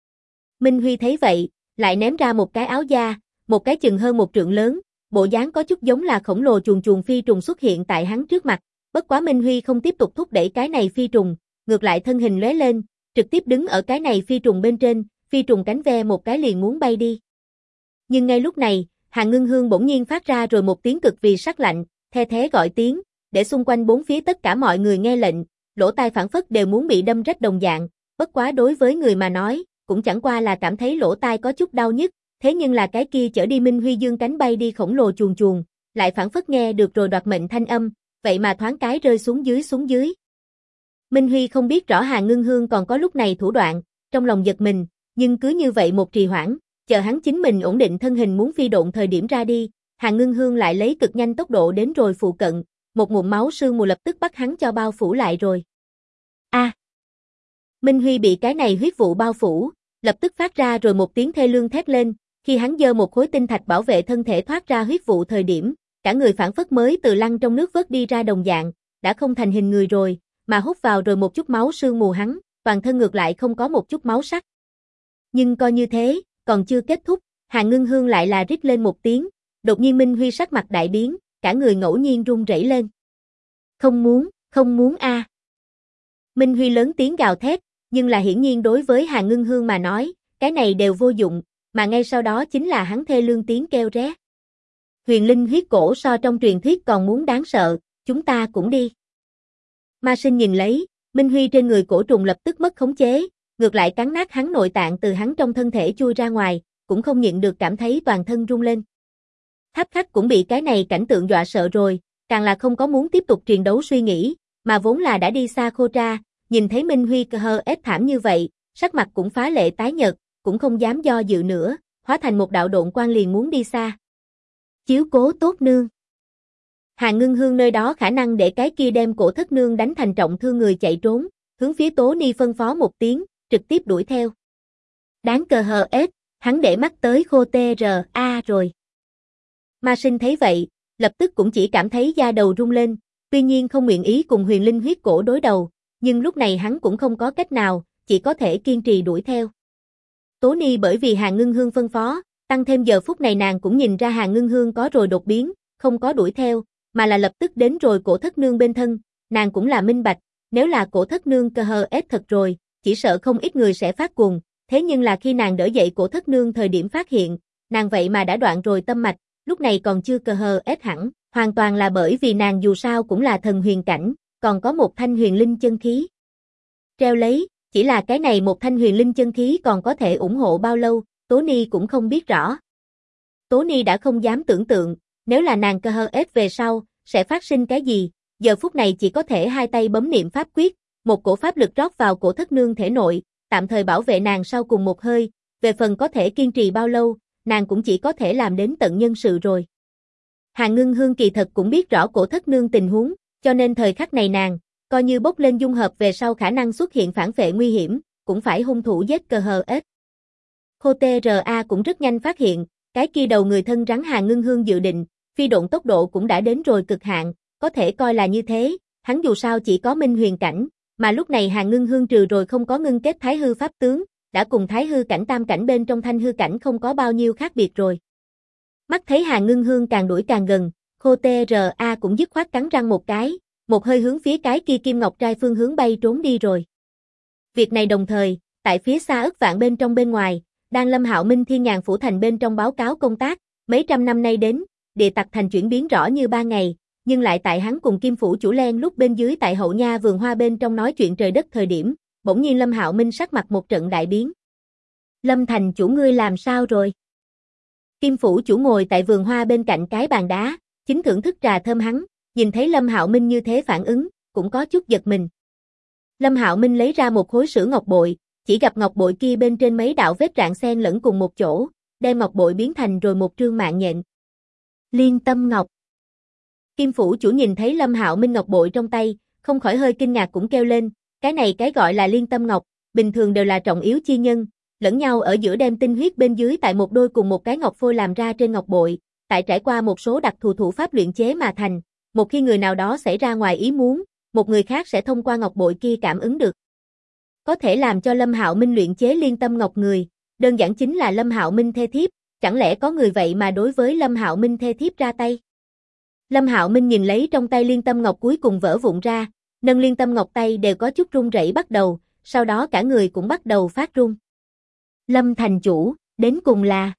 Minh Huy thấy vậy, lại ném ra một cái áo da, một cái chừng hơn một trượng lớn, bộ dáng có chút giống là khổng lồ chuồn chuồn phi trùng xuất hiện tại hắn trước mặt, bất quá Minh Huy không tiếp tục thúc đẩy cái này phi trùng, ngược lại thân hình lóe lên, trực tiếp đứng ở cái này phi trùng bên trên, phi trùng cánh ve một cái liền muốn bay đi. Nhưng ngay lúc này, Hàn Ngưng Hương bỗng nhiên phát ra rồi một tiếng cực vì sắc lạnh, the thế gọi tiếng, để xung quanh bốn phía tất cả mọi người nghe lệnh, lỗ tai phảng phất đều muốn bị đâm rách đồng dạng, bất quá đối với người mà nói, cũng chẳng qua là cảm thấy lỗ tai có chút đau nhức, thế nhưng là cái kia chở đi Minh Huy dương cánh bay đi khổng lồ chuồn chuồn, lại phảng phất nghe được rồi đoạt mệnh thanh âm, vậy mà thoáng cái rơi xuống dưới. Minh Huy không biết rõ Hàn Ngưng Hương còn có lúc này thủ đoạn, trong lòng giật mình, nhưng cứ như vậy một trì hoãn, chờ hắn chính mình ổn định thân hình muốn phi độn thời điểm ra đi, Hàn Ngưng Hương lại lấy cực nhanh tốc độ đến rồi phụ cận, một ngụm máu sương mù lập tức bắt hắn cho bao phủ lại rồi. Minh Huy bị cái này huyết vụ bao phủ, lập tức phát ra rồi một tiếng thê lương thét lên, khi hắn giơ một khối tinh thạch bảo vệ thân thể thoát ra huyết vụ thời điểm, cả người phảng phất mới từ lăn trong nước vớt đi ra đồng dạng, đã không thành hình người rồi, mà hút vào rồi một chút máu sương mù hắn, toàn thân ngược lại không có một chút máu sắc. Nhưng coi như thế, còn chưa kết thúc, Hàn Ngưng Hương lại là rít lên một tiếng, đột nhiên Minh Huy sắc mặt đại biến, cả người ngẫu nhiên run rẩy lên. Không muốn a. Minh Huy lớn tiếng gào thét, nhưng là hiển nhiên đối với Hàn Ngưng Hương mà nói, cái này đều vô dụng, mà ngay sau đó chính là hắn thê lương tiếng kêu ré. Huyền linh huyết cổ so trong truyền thuyết còn muốn đáng sợ, chúng ta cũng đi. Ma Sinh nhìn lấy, Minh Huy trên người cổ trùng lập tức mất khống chế, ngược lại cắn nát hắn nội tạng từ hắn trong thân thể chui ra ngoài, cũng không nhịn được cảm thấy toàn thân rung lên. Tháp Khách cũng bị cái này cảnh tượng dọa sợ rồi, càng là không có muốn tiếp tục truyền đấu suy nghĩ, mà vốn là đã đi xa Khô Tra, nhìn thấy Minh Huy ép thảm như vậy, sắc mặt cũng phá lệ tái nhợt, cũng không dám do dự nữa, hóa thành một đạo độn quang liền muốn đi xa. Chiếu cố tốt nương. Hàn Ngưng Hương nơi đó khả năng để cái kia đem cổ thất nương đánh thành trọng thương người chạy trốn, hướng phía Tố Ni phân phó một tiếng, trực tiếp đuổi theo. Đáng hắn để mắt tới Khô TRA rồi. Ma Sinh thấy vậy, lập tức cũng chỉ cảm thấy da đầu rung lên, tuy nhiên không nguyện ý cùng huyền linh huyết cổ đối đầu, nhưng lúc này hắn cũng không có cách nào, chỉ có thể kiên trì đuổi theo. Tố Ni bởi vì Hàn Ngưng Hương phân phó, tăng thêm giờ phút này nàng cũng nhìn ra Hàn Ngưng Hương có rồi đột biến, không có đuổi theo, mà là lập tức đến rồi cổ thất nương bên thân, nàng cũng là minh bạch, nếu là cổ thất nương thật rồi, chỉ sợ không ít người sẽ phát cuồng, thế nhưng là khi nàng đỡ dậy cổ thất nương thời điểm phát hiện, nàng vậy mà đã đoạn rồi tâm mạch, lúc này còn chưa hẳn, hoàn toàn là bởi vì nàng dù sao cũng là thần huyền cảnh, còn có một thanh huyền linh chân khí. Treo lấy, chỉ là cái này một thanh huyền linh chân khí còn có thể ủng hộ bao lâu, Tố Ni cũng không biết rõ. Tố Ni đã không dám tưởng tượng, nếu là nàng về sau, sẽ phát sinh cái gì, giờ phút này chỉ có thể hai tay bấm niệm pháp quyết, một cổ pháp lực rót vào cổ thất nương thể nội, tạm thời bảo vệ nàng sau cùng một hơi, về phần có thể kiên trì bao lâu, nàng cũng chỉ có thể làm đến tận nhân sự rồi. Hàn Ngưng Hương kỳ thật cũng biết rõ cổ thất nương tình huống, cho nên thời khắc này nàng, coi như bốc lên dung hợp về sau khả năng xuất hiện phản phệ nguy hiểm, cũng phải hung thủ giết Khô TRA cũng rất nhanh phát hiện, cái kia đầu người thân rắn Hàn Ngưng Hương dự định, phi độn tốc độ cũng đã đến rồi cực hạn, có thể coi là như thế, hắn dù sao chỉ có minh huyền cảnh, mà lúc này Hàn Ngưng Hương trừ rồi không có ngưng kết thái hư pháp tướng, đã cùng thái hư cảnh tam cảnh bên trong thanh hư cảnh không có bao nhiêu khác biệt rồi. Mắt thấy Hàn Ngưng Hương càng đuổi càng gần, Khô T.R.A. cũng dứt khoát cắn răng một cái, một hơi hướng phía cái kia kim ngọc trai phương hướng bay trốn đi rồi. Việc này đồng thời, tại phía xa ức vạn bên trong bên ngoài, đang Lâm Hạo Minh Thiên Nhàn Phủ Thành bên trong báo cáo công tác, mấy trăm năm nay đến, địa tặc thành chuyển biến rõ như ba ngày, nhưng lại tại hắn cùng Kim Phủ chủ len lúc bên dưới tại Hậu Nha vườn hoa bên trong nói chuyện trời đất thời điểm, bỗng nhiên Lâm Hạo Minh sắc mặt một trận đại biến. Lâm thành chủ ngươi làm sao rồi? Kim Phủ chủ ngồi tại vườn hoa bên cạnh cái bàn đá, chính thưởng thức trà thơm hắn, nhìn thấy Lâm Hạo Minh như thế phản ứng, cũng có chút giật mình. Lâm Hạo Minh lấy ra một khối sữa ngọc bội, chỉ gặp ngọc bội kia bên trên mấy đạo vết rạn xen lẫn cùng một chỗ, đem ngọc bội biến thành rồi một trương mạng nhện. Liên Tâm Ngọc. Kim Phủ chủ nhìn thấy Lâm Hạo Minh ngọc bội trong tay, không khỏi hơi kinh ngạc cũng kêu lên, cái này cái gọi là Liên Tâm Ngọc, bình thường đều là trọng yếu chi nhân, lẫn nhau ở giữa đem tinh huyết bên dưới tại một đôi cùng một cái ngọc phôi làm ra trên ngọc bội, tại trải qua một số đặc thù thủ pháp luyện chế mà thành, một khi người nào đó xảy ra ngoài ý muốn, một người khác sẽ thông qua ngọc bội kia cảm ứng được. Có thể làm cho Lâm Hạo Minh luyện chế Liên Tâm Ngọc người, đơn giản chính là Lâm Hạo Minh thê thiếp, chẳng lẽ có người vậy mà đối với Lâm Hạo Minh thê thiếp ra tay? Lâm Hạo Minh nhìn lấy trong tay Liên Tâm Ngọc cuối cùng vỡ vụn ra, nâng Liên Tâm Ngọc tay đều có chút run rẩy bắt đầu, sau đó cả người cũng bắt đầu phát run. Lâm thành chủ, đến cùng là?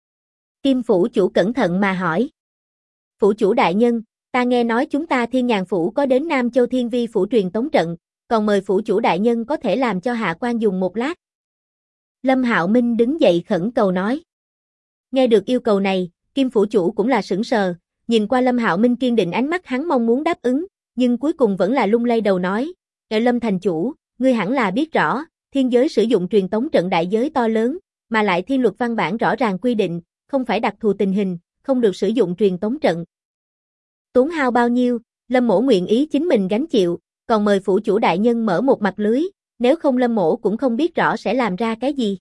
Kim Phủ chủ cẩn thận mà hỏi. Phủ chủ đại nhân, ta nghe nói chúng ta Thiên Nhàn Phủ có đến Nam Châu Thiên Vi Phủ truyền tống trận, còn mời Phủ chủ đại nhân có thể làm cho hạ quan dùng một lát. Lâm Hạo Minh đứng dậy khẩn cầu nói. Nghe được yêu cầu này, Kim Phủ chủ cũng là sững sờ, nhìn qua Lâm Hạo Minh kiên định ánh mắt hắn mong muốn đáp ứng, nhưng cuối cùng vẫn là lung lay đầu nói, Lâm thành chủ, ngươi hẳn là biết rõ, thiên giới sử dụng truyền tống trận đại giới to lớn, mà lại thiên luật văn bản rõ ràng quy định, không phải đặc thù tình hình, không được sử dụng truyền tống trận. Tốn hao bao nhiêu, Lâm mỗ nguyện ý chính mình gánh chịu, còn mời phủ chủ đại nhân mở một mặt lưới, nếu không Lâm mỗ cũng không biết rõ sẽ làm ra cái gì.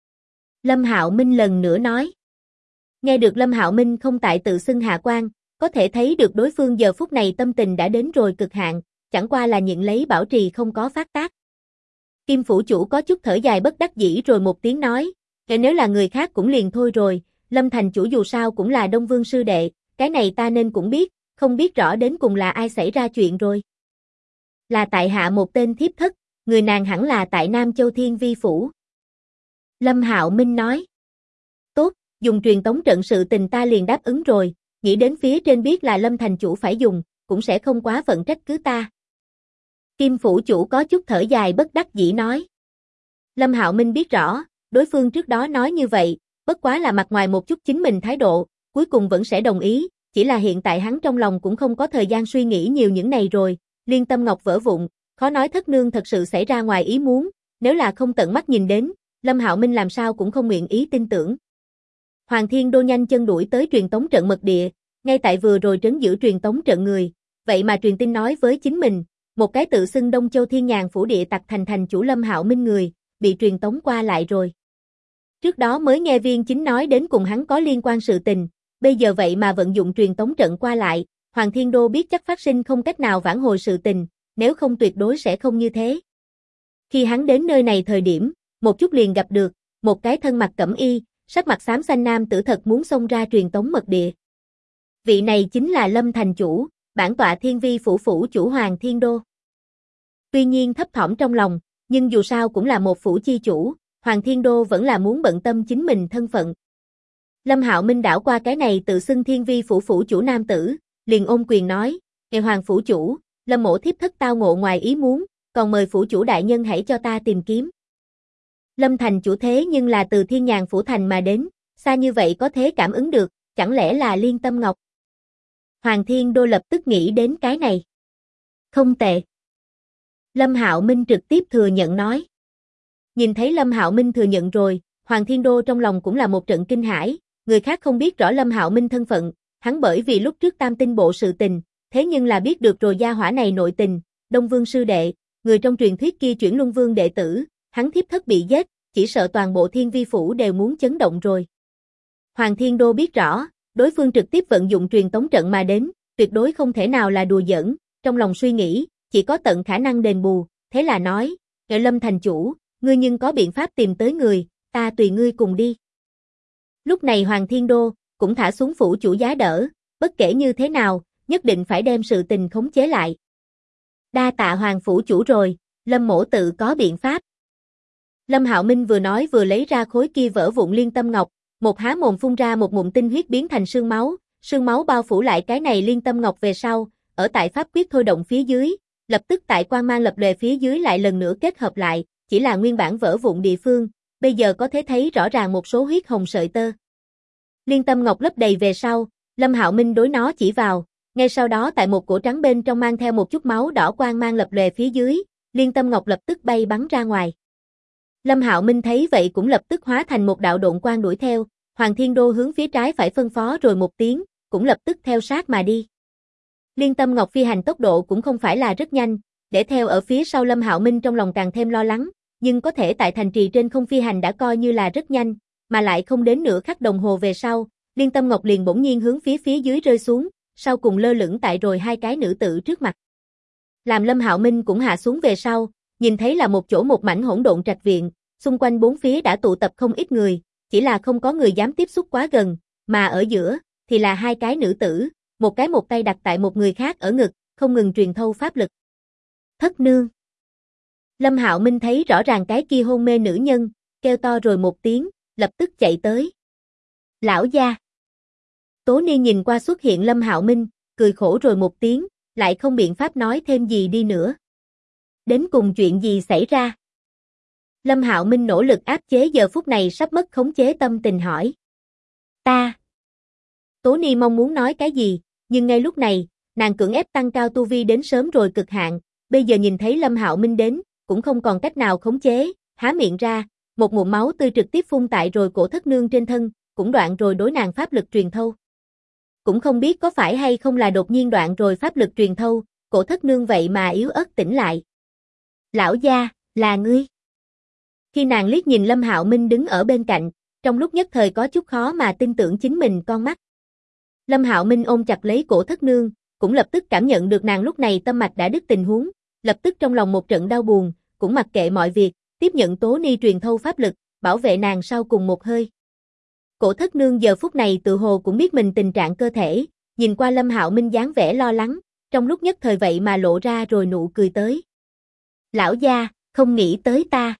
Lâm Hạo Minh lần nữa nói. Nghe được Lâm Hạo Minh không tại tự xưng hạ quan, có thể thấy được đối phương giờ phút này tâm tình đã đến rồi cực hạn, chẳng qua là nhận lấy bảo trì không có phát tác. Kim phủ chủ có chút thở dài bất đắc dĩ rồi một tiếng nói, nếu là người khác cũng liền thôi rồi, Lâm thành chủ dù sao cũng là Đông Vương sư đệ, cái này ta nên cũng biết, không biết rõ đến cùng là ai xảy ra chuyện rồi. Là tại hạ một tên thiếp thất, người nàng hẳn là tại Nam Châu Thiên Vi Phủ. Lâm Hạo Minh nói. Tốt, dùng truyền tống trận sự tình ta liền đáp ứng rồi, nghĩ đến phía trên biết là Lâm thành chủ phải dùng, cũng sẽ không quá phận trách cứ ta. Kim phủ chủ có chút thở dài bất đắc dĩ nói. Lâm Hạo Minh biết rõ, đối phương trước đó nói như vậy, bất quá là mặt ngoài một chút chính mình thái độ, cuối cùng vẫn sẽ đồng ý, chỉ là hiện tại hắn trong lòng cũng không có thời gian suy nghĩ nhiều những này rồi, Liên Tâm Ngọc vỡ vụn, khó nói thất nương thật sự xảy ra ngoài ý muốn, nếu là không tận mắt nhìn đến, Lâm Hạo Minh làm sao cũng không nguyện ý tin tưởng. Hoàng Thiên Đô nhanh chân đuổi tới truyền tống trận mật địa, ngay tại vừa rồi trấn giữ truyền tống trận người, vậy mà truyền tin nói với chính mình, một cái tự xưng Đông Châu Thiên Nhàn Phủ địa tặc thành chủ Lâm Hạo Minh người, bị truyền tống qua lại rồi. Trước đó mới nghe viên chính nói đến cùng hắn có liên quan sự tình, bây giờ vậy mà vận dụng truyền tống trận qua lại, Hoàng Thiên Đô biết chắc phát sinh không cách nào vãn hồi sự tình, nếu không tuyệt đối sẽ không như thế. Khi hắn đến nơi này thời điểm, một chút liền gặp được, một cái thân mặc cẩm y, sắc mặt xám xanh nam tử thật muốn xông ra truyền tống mật địa. Vị này chính là Lâm thành chủ, bản tọa Thiên Vi Phủ phủ chủ Hoàng Thiên Đô. Tuy nhiên thấp thỏm trong lòng, nhưng dù sao cũng là một phủ chi chủ, Hoàng Thiên Đô vẫn là muốn bận tâm chính mình thân phận. Lâm Hạo Minh đảo qua cái này tự xưng Thiên Vi Phủ phủ chủ nam tử, liền ôm quyền nói, "Ngài Hoàng phủ chủ, Lâm mỗ thiếp thất tao ngộ ngoài ý muốn, còn mời phủ chủ đại nhân hãy cho ta tìm kiếm." Lâm thành chủ thế nhưng là từ Thiên Nhàn Phủ thành mà đến, xa như vậy có thế cảm ứng được, chẳng lẽ là Liên Tâm Ngọc? Hoàng Thiên Đô lập tức nghĩ đến cái này. Không tệ. Lâm Hạo Minh trực tiếp thừa nhận nói. Nhìn thấy Lâm Hạo Minh thừa nhận rồi, Hoàng Thiên Đô trong lòng cũng là một trận kinh hãi, người khác không biết rõ Lâm Hạo Minh thân phận, hắn bởi vì lúc trước Tam Tinh bộ sự tình, thế nhưng là biết được rồi gia hỏa này nội tình, Đông Vương sư đệ, người trong truyền thuyết kia chuyển Luân Vương đệ tử, hắn thiếp thất bị giết, chỉ sợ toàn bộ Thiên Vi Phủ đều muốn chấn động rồi. Hoàng Thiên Đô biết rõ, đối phương trực tiếp vận dụng truyền tống trận mà đến, tuyệt đối không thể nào là đùa giỡn, trong lòng suy nghĩ, chỉ có tận khả năng đền bù, thế là nói, "Lâm thành chủ, ngươi nhưng có biện pháp tìm tới người, ta tùy ngươi cùng đi. Lúc này Hoàng Thiên Đô cũng thả xuống phủ chủ giá đỡ, bất kể như thế nào, nhất định phải đem sự tình khống chế lại. Đa tạ Hoàng phủ chủ rồi, Lâm mỗ tự có biện pháp. Lâm Hạo Minh vừa nói vừa lấy ra khối kia vỡ vụn liên tâm ngọc, một há mồm phun ra một ngụm tinh huyết biến thành sương máu bao phủ lại cái này liên tâm ngọc về sau, ở tại pháp quyết thôi động phía dưới, lập tức tại quang mang lập lòe phía dưới lại lần nữa kết hợp lại, chỉ là nguyên bản vỡ vụn địa phương, bây giờ có thể thấy rõ ràng một số huyết hồng sợi tơ. Liên tâm ngọc lấp đầy về sau, Lâm Hạo Minh đối nó chỉ vào, ngay sau đó tại một cổ trắng bên trong mang theo một chút máu đỏ quang mang lập lòe phía dưới, liên tâm ngọc lập tức bay bắn ra ngoài. Lâm Hạo Minh thấy vậy cũng lập tức hóa thành một đạo độn quang đuổi theo, Hoàng Thiên Đô hướng phía trái phải phân phó rồi một tiếng, cũng lập tức theo sát mà đi. Liên tâm ngọc phi hành tốc độ cũng không phải là rất nhanh, để theo ở phía sau Lâm Hạo Minh trong lòng càng thêm lo lắng, nhưng có thể tại thành trì trên không phi hành đã coi như là rất nhanh, mà lại không đến nửa khắc đồng hồ về sau, liên tâm ngọc liền bỗng nhiên hướng phía dưới rơi xuống, sau cùng lơ lửng tại rồi hai cái nữ tử trước mặt. Làm Lâm Hạo Minh cũng hạ xuống về sau, nhìn thấy là một chỗ một mảnh hỗn độn trạch viện, xung quanh bốn phía đã tụ tập không ít người, chỉ là không có người dám tiếp xúc quá gần, mà ở giữa thì là hai cái nữ tử, một cái một tay đặt tại một người khác ở ngực, không ngừng truyền thâu pháp lực. Thất nương. Lâm Hạo Minh thấy rõ ràng cái kia hôn mê nữ nhân, kêu to rồi một tiếng, lập tức chạy tới. Lão gia. Tố Ni nhìn qua xuất hiện Lâm Hạo Minh, cười khổ rồi một tiếng, lại không biện pháp nói thêm gì đi nữa. Đến cùng chuyện gì xảy ra? Lâm Hạo Minh nỗ lực áp chế giờ phút này sắp mất khống chế tâm tình hỏi. Ta. Tố Ni mong muốn nói cái gì, nhưng ngay lúc này, nàng cưỡng ép tăng cao tu vi đến sớm rồi cực hạn, bây giờ nhìn thấy Lâm Hạo Minh đến, cũng không còn cách nào khống chế, há miệng ra, một ngụm máu tươi trực tiếp phun tại rồi cổ thất nương trên thân, cũng đoạn rồi đối nàng pháp lực truyền thâu. Cũng không biết có phải hay không là đột nhiên đoạn rồi pháp lực truyền thâu, cổ thất nương vậy mà yếu ớt tỉnh lại. Lão gia, là ngươi. Khi nàng liếc nhìn Lâm Hạo Minh đứng ở bên cạnh, trong lúc nhất thời có chút khó mà tin tưởng chính mình con mắt. Lâm Hạo Minh ôm chặt lấy cổ thất nương, cũng lập tức cảm nhận được nàng lúc này tâm mạch đã đứt tình huống, lập tức trong lòng một trận đau buồn, cũng mặc kệ mọi việc, tiếp nhận Tố Ni truyền thâu pháp lực, bảo vệ nàng sau cùng một hơi. Cổ thất nương giờ phút này tự hồ cũng biết mình tình trạng cơ thể, nhìn qua Lâm Hạo Minh dáng vẻ lo lắng, trong lúc nhất thời vậy mà lộ ra rồi nụ cười tới. Lão gia, không nghĩ tới ta.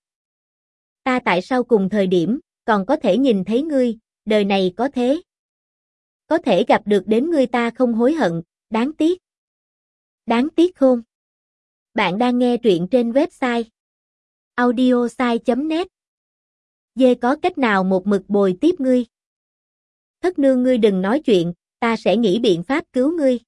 Ta tại sao cùng thời điểm, còn có thể nhìn thấy ngươi, đời này có thế. Có thể gặp được đến ngươi ta không hối hận, đáng tiếc. Đáng tiếc không? Bạn đang nghe truyện trên website audiosai.net. Dê có cách nào một mực bồi tiếp ngươi? Thất nương ngươi đừng nói chuyện, ta sẽ nghĩ biện pháp cứu ngươi.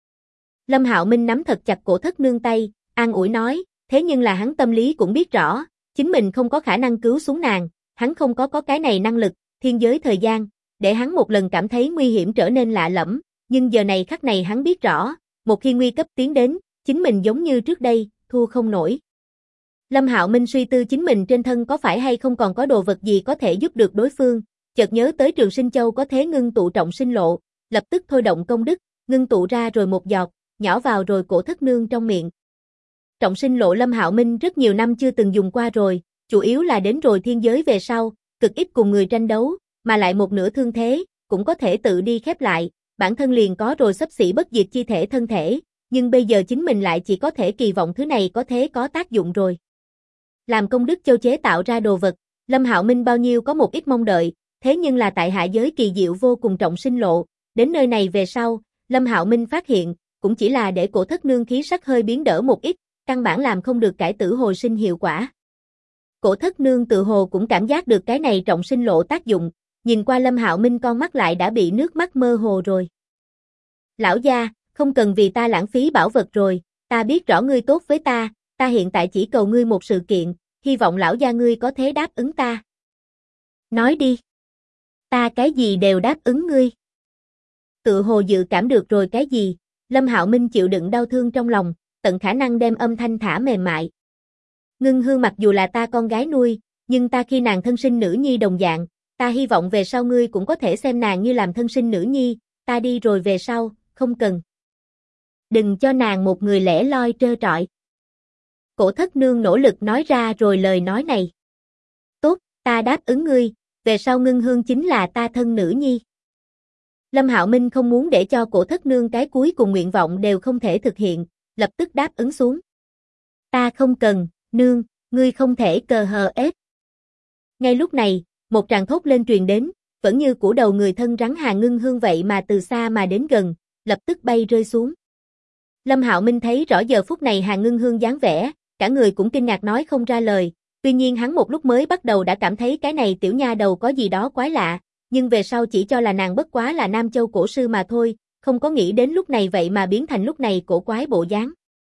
Lâm Hạo Minh nắm thật chặt cổ thất nương tay, an ủi nói, thế nhưng là hắn tâm lý cũng biết rõ, chính mình không có khả năng cứu xuống nàng, hắn không có cái này năng lực, thiên giới thời gian, để hắn một lần cảm thấy nguy hiểm trở nên lạ lẫm, nhưng giờ này khắc này hắn biết rõ, một khi nguy cấp tiến đến, chính mình giống như trước đây, thua không nổi. Lâm Hạo Minh suy tư chính mình trên thân có phải hay không còn có đồ vật gì có thể giúp được đối phương, chợt nhớ tới Trường Sinh Châu có thế ngưng tụ trọng sinh lộ, lập tức thôi động công đức, ngưng tụ ra rồi một giọt, nhỏ vào rồi cổ thất nương trong miệng. Trọng sinh lộ Lâm Hạo Minh rất nhiều năm chưa từng dùng qua rồi, chủ yếu là đến rồi thiên giới về sau, cực ít cùng người tranh đấu, mà lại một nửa thương thế, cũng có thể tự đi khép lại, bản thân liền có rồi xấp xỉ bất diệt chi thể thân thể, nhưng bây giờ chính mình lại chỉ có thể kỳ vọng thứ này có thế có tác dụng rồi. Làm công đức châu chế tạo ra đồ vật, Lâm Hạo Minh bao nhiêu có một ít mong đợi, thế nhưng là tại hạ giới kỳ diệu vô cùng trọng sinh lộ, đến nơi này về sau, Lâm Hạo Minh phát hiện, cũng chỉ là để cổ thất nương khí sắc hơi biến đỡ một ít, căn bản làm không được cải tử hồi sinh hiệu quả. Cổ thất nương tự hồ cũng cảm giác được cái này trọng sinh lộ tác dụng, nhìn qua Lâm Hạo Minh con mắt lại đã bị nước mắt mơ hồ rồi. Lão gia, không cần vì ta lãng phí bảo vật rồi, ta biết rõ ngươi tốt với ta hiện tại chỉ cầu ngươi một sự kiện, hy vọng lão gia ngươi có thế đáp ứng ta. Nói đi. Ta cái gì đều đáp ứng ngươi. Tự hồ dự cảm được rồi cái gì, Lâm Hạo Minh chịu đựng đau thương trong lòng, tận khả năng đem âm thanh thả mềm mại. Ngưng Hương mặc dù là ta con gái nuôi, nhưng ta khi nàng thân sinh nữ nhi đồng dạng, ta hy vọng về sau ngươi cũng có thể xem nàng như làm thân sinh nữ nhi, ta đi rồi về sau, không cần. Đừng cho nàng một người lẻ loi trơ trọi. Cổ thất nương nỗ lực nói ra rồi lời nói này. Ta đáp ứng ngươi, về sau Ngưng Hương chính là ta thân nữ nhi. Lâm Hạo Minh không muốn để cho Cổ Thất Nương cái cuối cùng nguyện vọng đều không thể thực hiện, lập tức đáp ứng xuống. Ta không cần, nương, ngươi không thể cờ hờ ết. Ngay lúc này, một tràng thốt lên truyền đến, vẫn như củ đầu người thân rắn Hà Ngưng Hương vậy mà từ xa mà đến gần, lập tức bay rơi xuống. Lâm Hạo Minh thấy rõ giờ phút này Hà Ngưng Hương dáng vẻ, cả người cũng kinh ngạc nói không ra lời, tuy nhiên hắn một lúc mới bắt đầu đã cảm thấy cái này tiểu nha đầu có gì đó quái lạ, nhưng về sau chỉ cho là nàng bất quá là Nam Châu cổ sư mà thôi, không có nghĩ đến lúc này vậy mà biến thành lúc này cổ quái bộ dáng.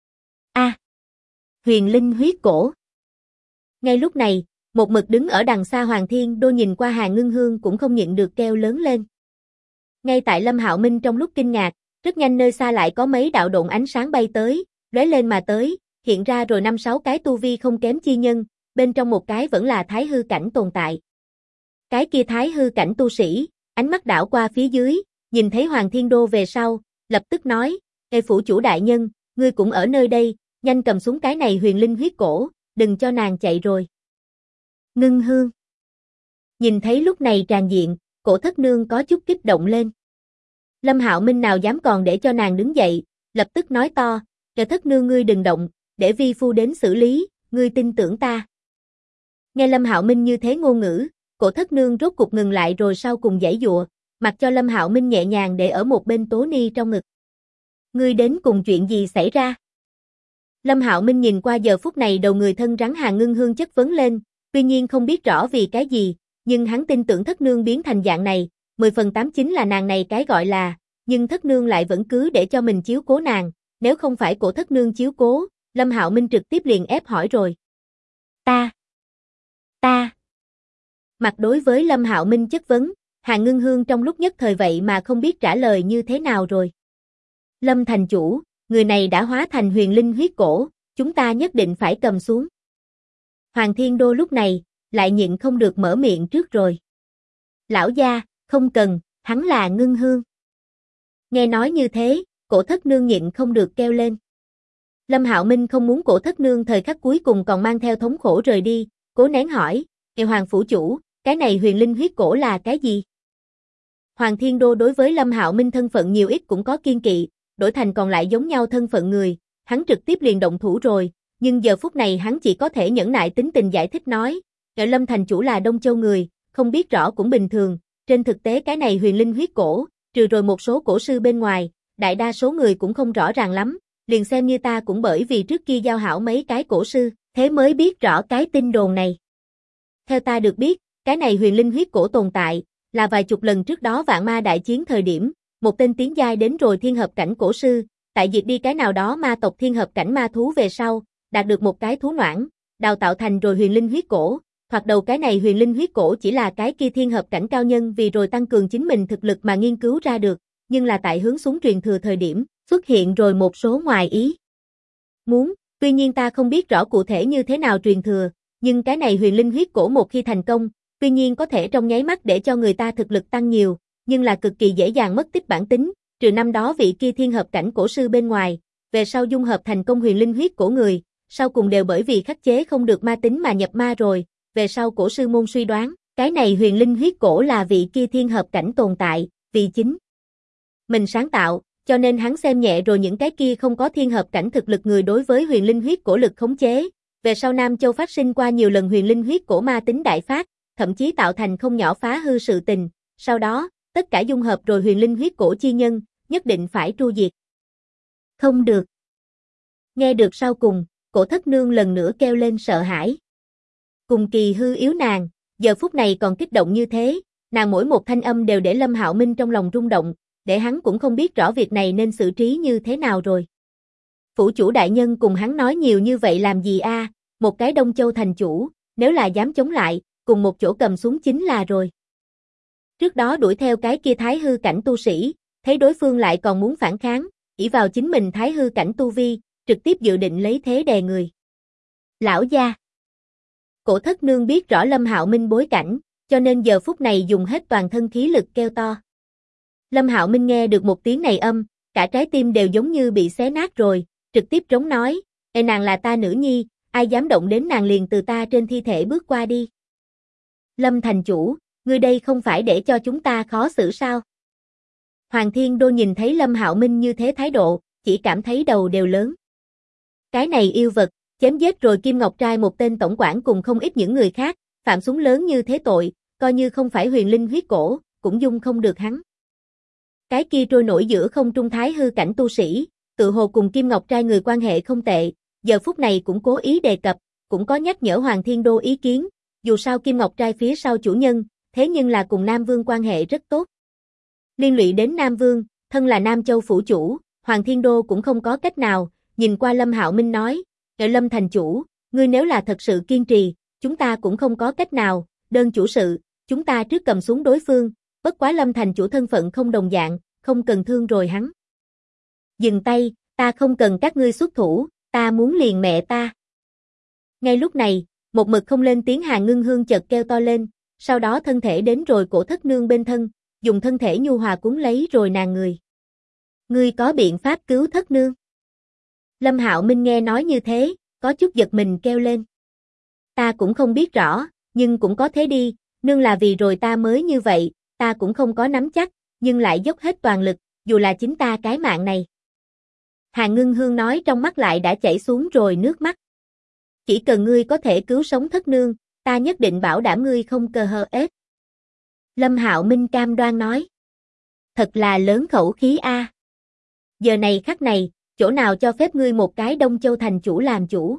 Huyền linh huyết cổ. Ngay lúc này, một mực đứng ở đằng xa Hoàng Thiên Đô nhìn qua Hà Ngưng Hương cũng không nhịn được kêu lớn lên. Ngay tại Lâm Hạo Minh trong lúc kinh ngạc, rất nhanh nơi xa lại có mấy đạo độn ánh sáng bay tới, lóe lên mà tới, hiện ra rồi 5-6 cái tu vi không kém chi nhân, bên trong một cái vẫn là thái hư cảnh tồn tại. Cái kia thái hư cảnh tu sĩ, ánh mắt đảo qua phía dưới, nhìn thấy Hoàng Thiên Đô về sau, lập tức nói, "Ê phủ chủ đại nhân, ngươi cũng ở nơi đây, nhanh cầm xuống cái này huyền linh huyết cổ, đừng cho nàng chạy rồi." Ngưng Hương. Nhìn thấy lúc này tràn diện, Cổ Thất Nương có chút kích động lên. Lâm Hạo Minh nào dám còn để cho nàng đứng dậy, lập tức nói to, "Kẻ Thất Nương ngươi đừng động, để vi phu đến xử lý, ngươi tin tưởng ta." Nghe Lâm Hạo Minh như thế ngôn ngữ, Cổ Thất Nương rốt cục ngừng lại rồi sau cùng giãy giụa, mặc cho Lâm Hạo Minh nhẹ nhàng để ở một bên Tố Ni trong ngực. "Ngươi đến cùng chuyện gì xảy ra?" Lâm Hạo Minh nhìn qua giờ phút này đầu người thân rắn Hà Ngưng Hương chất vấn lên, tuy nhiên không biết rõ vì cái gì, nhưng hắn tin tưởng Thất Nương biến thành dạng này, 10/8 chính là nàng này cái gọi là, nhưng Thất Nương lại vẫn cứ để cho mình chiếu cố nàng, nếu không phải Cổ Thất Nương chiếu cố, Lâm Hạo Minh trực tiếp liền ép hỏi rồi. Ta. Mặt đối với Lâm Hạo Minh chất vấn, Hà Ngưng Hương trong lúc nhất thời vậy mà không biết trả lời như thế nào rồi. Lâm thành chủ, người này đã hóa thành huyền linh huyết cổ, chúng ta nhất định phải cầm xuống. Hoàng Thiên Đô lúc này, lại nhịn không được mở miệng trước rồi. Lão gia, không cần, hắn là Ngưng Hương. Nghe nói như thế, Cổ Thất Nương nhịn không được kêu lên. Lâm Hạo Minh không muốn Cổ Thất Nương thời khắc cuối cùng còn mang theo thống khổ rời đi, cố nén hỏi, Hoàng phủ chủ, cái này huyền linh huyết cổ là cái gì? Hoàng Thiên Đô đối với Lâm Hạo Minh thân phận nhiều ít cũng có kiên kỵ, đổi thành còn lại giống nhau thân phận người, hắn trực tiếp liền động thủ rồi, nhưng giờ phút này hắn chỉ có thể nhẫn nại tính tình giải thích nói, Lâm thành chủ là Đông Châu người, không biết rõ cũng bình thường, trên thực tế cái này huyền linh huyết cổ, trừ rồi một số cổ sư bên ngoài, đại đa số người cũng không rõ ràng lắm, liền xem như ta cũng bởi vì trước kia giao hảo mấy cái cổ sư, thế mới biết rõ cái tin đồn này. Theo ta được biết, cái này huyền linh huyết cổ tồn tại, là vài chục lần trước đó vạn ma đại chiến thời điểm, một tên tiến giai đến rồi thiên hợp cảnh cổ sư, tại diệt đi cái nào đó ma tộc thiên hợp cảnh ma thú về sau, đạt được một cái thú noãn, đào tạo thành rồi huyền linh huyết cổ, thoạt đầu cái này huyền linh huyết cổ chỉ là cái kia thiên hợp cảnh cao nhân vì rồi tăng cường chính mình thực lực mà nghiên cứu ra được, nhưng là tại hướng xuống truyền thừa thời điểm, xuất hiện rồi một số ngoài ý muốn, tuy nhiên ta không biết rõ cụ thể như thế nào truyền thừa, nhưng cái này huyền linh huyết cổ một khi thành công, tuy nhiên có thể trong nháy mắt để cho người ta thực lực tăng nhiều, nhưng là cực kỳ dễ dàng mất tích bản tính, trừ năm đó vị kia thiên hợp cảnh cổ sư bên ngoài, về sau dung hợp thành công huyền linh huyết cổ người, sau cùng đều bởi vì khắc chế không được ma tính mà nhập ma rồi, về sau cổ sư môn suy đoán, cái này huyền linh huyết cổ là vị kia thiên hợp cảnh tồn tại, vì chính mình sáng tạo, cho nên hắn xem nhẹ rồi những cái kia không có thiên hợp cảnh thực lực người đối với huyền linh huyết cổ lực khống chế, về sau Nam Châu phát sinh qua nhiều lần huyền linh huyết cổ ma tính đại phát, thậm chí tạo thành không nhỏ phá hư sự tình, sau đó, tất cả dung hợp rồi huyền linh huyết cổ chi nhân, nhất định phải tru diệt. Không được. Nghe được sau cùng, Cổ Thất Nương lần nữa kêu lên sợ hãi. Cùng kỳ hư yếu nàng, giờ phút này còn kích động như thế, nàng mỗi một thanh âm đều để Lâm Hạo Minh trong lòng rung động, để hắn cũng không biết rõ việc này nên xử trí như thế nào rồi. Phủ chủ đại nhân cùng hắn nói nhiều như vậy làm gì a? Một cái Đông Châu thành chủ, nếu là dám chống lại, cùng một chỗ cầm xuống chính là rồi. Trước đó đuổi theo cái kia thái hư cảnh tu sĩ, thấy đối phương lại còn muốn phản kháng, ỷ vào chính mình thái hư cảnh tu vi, trực tiếp dự định lấy thế đè người. Lão gia. Cổ Thất Nương biết rõ Lâm Hạo Minh bối cảnh, cho nên giờ phút này dùng hết toàn thân khí lực kêu to. Lâm Hạo Minh nghe được một tiếng này âm, cả trái tim đều giống như bị xé nát rồi, trực tiếp trống nói, nàng là ta nữ nhi, ai dám động đến nàng liền từ ta trên thi thể bước qua đi. Lâm thành chủ, ngươi đây không phải để cho chúng ta khó xử sao? Hoàng Thiên Đô nhìn thấy Lâm Hạo Minh như thế thái độ, chỉ cảm thấy đầu đều lớn. Cái này yêu vật, chém giết rồi Kim Ngọc Trai một tên tổng quản cùng không ít những người khác, phạm súng lớn như thế tội, coi như không phải huyền linh huyết cổ, cũng dung không được hắn. Cái kia trôi nổi giữa không trung thái hư cảnh tu sĩ, tự hồ cùng Kim Ngọc Trai người quan hệ không tệ, giờ phút này cũng cố ý đề cập, cũng có nhắc nhở Hoàng Thiên Đô ý kiến, dù sao Kim Ngọc Trai phía sau chủ nhân, thế nhưng là cùng Nam Vương quan hệ rất tốt. Liên lụy đến Nam Vương, thân là Nam Châu phủ chủ, Hoàng Thiên Đô cũng không có cách nào, nhìn qua Lâm Hạo Minh nói, Lâm thành chủ, ngươi nếu là thật sự kiên trì, chúng ta cũng không có cách nào, đơn chủ sự, chúng ta trước cầm xuống đối phương, bất quá Lâm thành chủ thân phận không đồng dạng, không cần thương rồi hắn. Dừng tay, ta không cần các ngươi xuất thủ, ta muốn liền mẹ ta. Ngay lúc này, một mực không lên tiếng Hàn Ngưng Hương chợt kêu to lên, sau đó thân thể đến rồi cổ thất nương bên thân, dùng thân thể nhu hòa cuốn lấy rồi nàng người. Ngươi có biện pháp cứu thất nương? Lâm Hạo Minh nghe nói như thế, có chút giật mình kêu lên. Ta cũng không biết rõ, nhưng cũng có thế đi, nương là vì rồi ta mới như vậy, ta cũng không có nắm chắc, nhưng lại dốc hết toàn lực, dù là chính ta cái mạng này. Hàn Ngưng Hương nói trong mắt lại đã chảy xuống rồi nước mắt. Chỉ cần ngươi có thể cứu sống thất nương, ta nhất định bảo đảm ngươi không cơ hơ ết. Lâm Hạo Minh cam đoan nói. Thật là lớn khẩu khí a. Giờ này khắc này, chỗ nào cho phép ngươi một cái Đông Châu thành chủ làm chủ.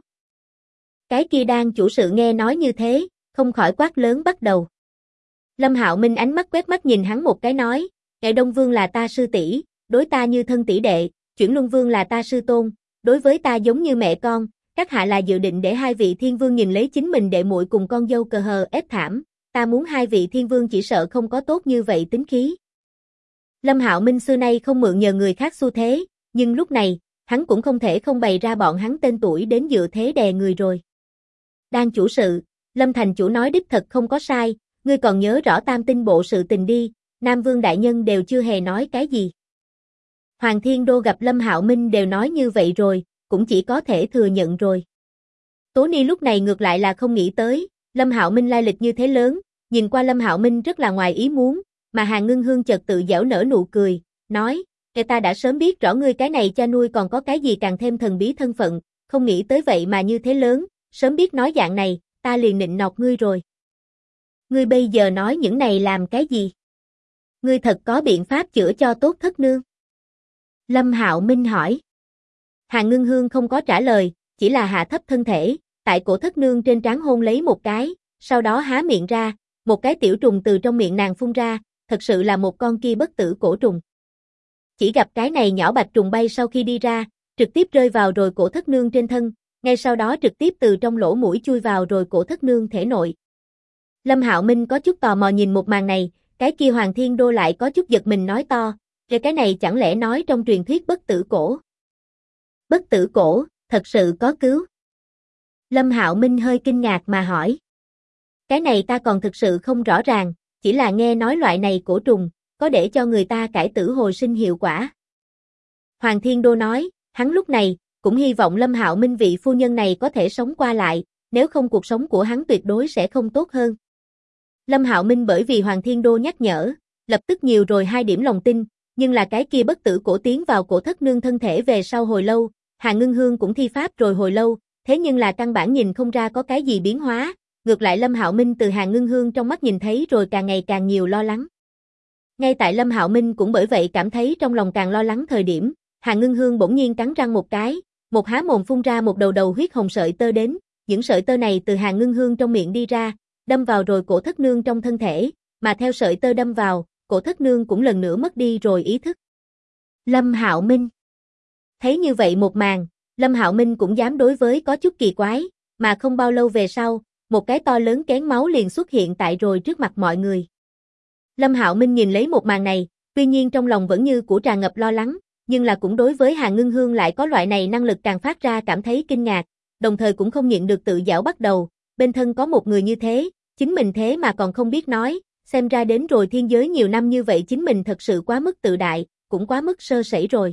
Cái kia đang chủ sự nghe nói như thế, không khỏi quát lớn bắt đầu. Lâm Hạo Minh ánh mắt quét mắt nhìn hắn một cái nói, Ngài Đông Vương là ta sư tỷ, đối ta như thân tỷ đệ, Chuyển Luân Vương là ta sư tôn, đối với ta giống như mẹ con, các hạ là dự định để hai vị thiên vương nhìn lấy chính mình đệ muội cùng con dâu cờ hờ ép thảm, ta muốn hai vị thiên vương chỉ sợ không có tốt như vậy tính khí. Lâm Hạo Minh xưa nay không mượn nhờ người khác xu thế, nhưng lúc này, hắn cũng không thể không bày ra bọn hắn tên tuổi đến dựa thế đè người rồi. Đang chủ sự, Lâm thành chủ nói đích thật không có sai, ngươi còn nhớ rõ Tam Tinh bộ sự tình đi, Nam Vương đại nhân đều chưa hề nói cái gì. Hoàng Thiên Đô gặp Lâm Hạo Minh đều nói như vậy rồi, cũng chỉ có thể thừa nhận rồi. Tố Ni lúc này ngược lại là không nghĩ tới, Lâm Hạo Minh lai lịch như thế lớn, nhìn qua Lâm Hạo Minh rất là ngoài ý muốn, mà Hàn Ngưng Hương chợt tự giễu nở nụ cười, nói, ta đã sớm biết rõ ngươi cái này cha nuôi còn có cái gì càng thêm thần bí thân phận, không nghĩ tới vậy mà như thế lớn, sớm biết nói dạng này, ta liền nịnh nọt ngươi rồi. Ngươi bây giờ nói những này làm cái gì? Ngươi thật có biện pháp chữa cho tốt thất nương? Lâm Hạo Minh hỏi. Hàn Ngưng Hương không có trả lời, chỉ là hạ thấp thân thể, tại cổ thất nương trên trán hôn lấy một cái, sau đó há miệng ra, một cái tiểu trùng từ trong miệng nàng phun ra, thật sự là một con kia bất tử cổ trùng. Chỉ gặp cái này nhỏ bạch trùng bay sau khi đi ra, trực tiếp rơi vào rồi cổ thất nương trên thân, ngay sau đó trực tiếp từ trong lỗ mũi chui vào rồi cổ thất nương thể nội. Lâm Hạo Minh có chút tò mò nhìn một màn này, cái kia Hoàng Thiên Đô lại có chút giật mình nói to, rồi cái này chẳng lẽ nói trong truyền thuyết bất tử cổ. Bất tử cổ, thật sự có cứu. Lâm Hạo Minh hơi kinh ngạc mà hỏi. Cái này ta còn thực sự không rõ ràng, chỉ là nghe nói loại này cổ trùng, có để cho người ta cải tử hồi sinh hiệu quả. Hoàng Thiên Đô nói, hắn lúc này, cũng hy vọng Lâm Hạo Minh vị phu nhân này có thể sống qua lại, nếu không cuộc sống của hắn tuyệt đối sẽ không tốt hơn. Lâm Hạo Minh bởi vì Hoàng Thiên Đô nhắc nhở, lập tức nhiều rồi 2 điểm lòng tin, nhưng là cái kia bất tử cổ tiến vào cổ thất nương thân thể về sau hồi lâu, Hàn Ngưng Hương cũng thi pháp rồi hồi lâu, thế nhưng là căn bản nhìn không ra có cái gì biến hóa, ngược lại Lâm Hạo Minh từ Hàn Ngưng Hương trong mắt nhìn thấy rồi càng ngày càng nhiều lo lắng. Ngay tại Lâm Hạo Minh cũng bởi vậy cảm thấy trong lòng càng lo lắng thời điểm, Hàn Ngưng Hương bỗng nhiên cắn răng một cái, một há mồm phun ra một đầu đầu huyết hồng sợi tơ đến, những sợi tơ này từ Hàn Ngưng Hương trong miệng đi ra, đâm vào rồi cổ thất nương trong thân thể, mà theo sợi tơ đâm vào, cổ thất nương cũng lần nữa mất đi rồi ý thức. Lâm Hạo Minh thấy như vậy một màn, Lâm Hạo Minh cũng dám đối với có chút kỳ quái, mà không bao lâu về sau, một cái to lớn kén máu liền xuất hiện tại rồi trước mặt mọi người. Lâm Hạo Minh nhìn lấy một màn này, tuy nhiên trong lòng vẫn như cũ tràn ngập lo lắng, nhưng là cũng đối với Hàn Ngưng Hương lại có loại này năng lực càng phát ra cảm thấy kinh ngạc, đồng thời cũng không nhịn được tự giễu bắt đầu, bên thân có một người như thế, chính mình thế mà còn không biết nói, xem ra đến rồi thiên giới nhiều năm như vậy chính mình thật sự quá mức tự đại, cũng quá mức sơ sẩy rồi.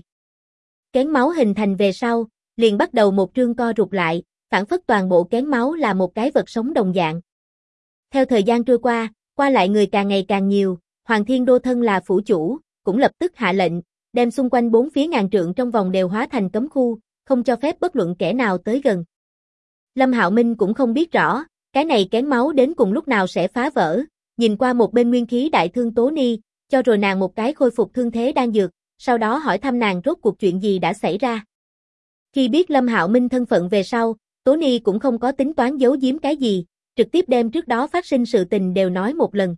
Kén máu hình thành về sau, liền bắt đầu một trương co rụt lại, phản phất toàn bộ kén máu là một cái vật sống đồng dạng. Theo thời gian trôi qua lại người càng ngày càng nhiều, Hoàng Thiên Đô thân là phủ chủ, cũng lập tức hạ lệnh, đem xung quanh 4 phía ngàn trượng trong vòng đều hóa thành cấm khu, không cho phép bất luận kẻ nào tới gần. Lâm Hạo Minh cũng không biết rõ, cái này kén máu đến cùng lúc nào sẽ phá vỡ, nhìn qua một bên nguyên khí đại thương Tố Ni, cho rồi nàng một cái khôi phục thương thế đan dược, sau đó hỏi thăm nàng rốt cuộc chuyện gì đã xảy ra. Khi biết Lâm Hạo Minh thân phận về sau, Tố Ni cũng không có tính toán giấu giếm cái gì, trực tiếp đem trước đó phát sinh sự tình đều nói một lần.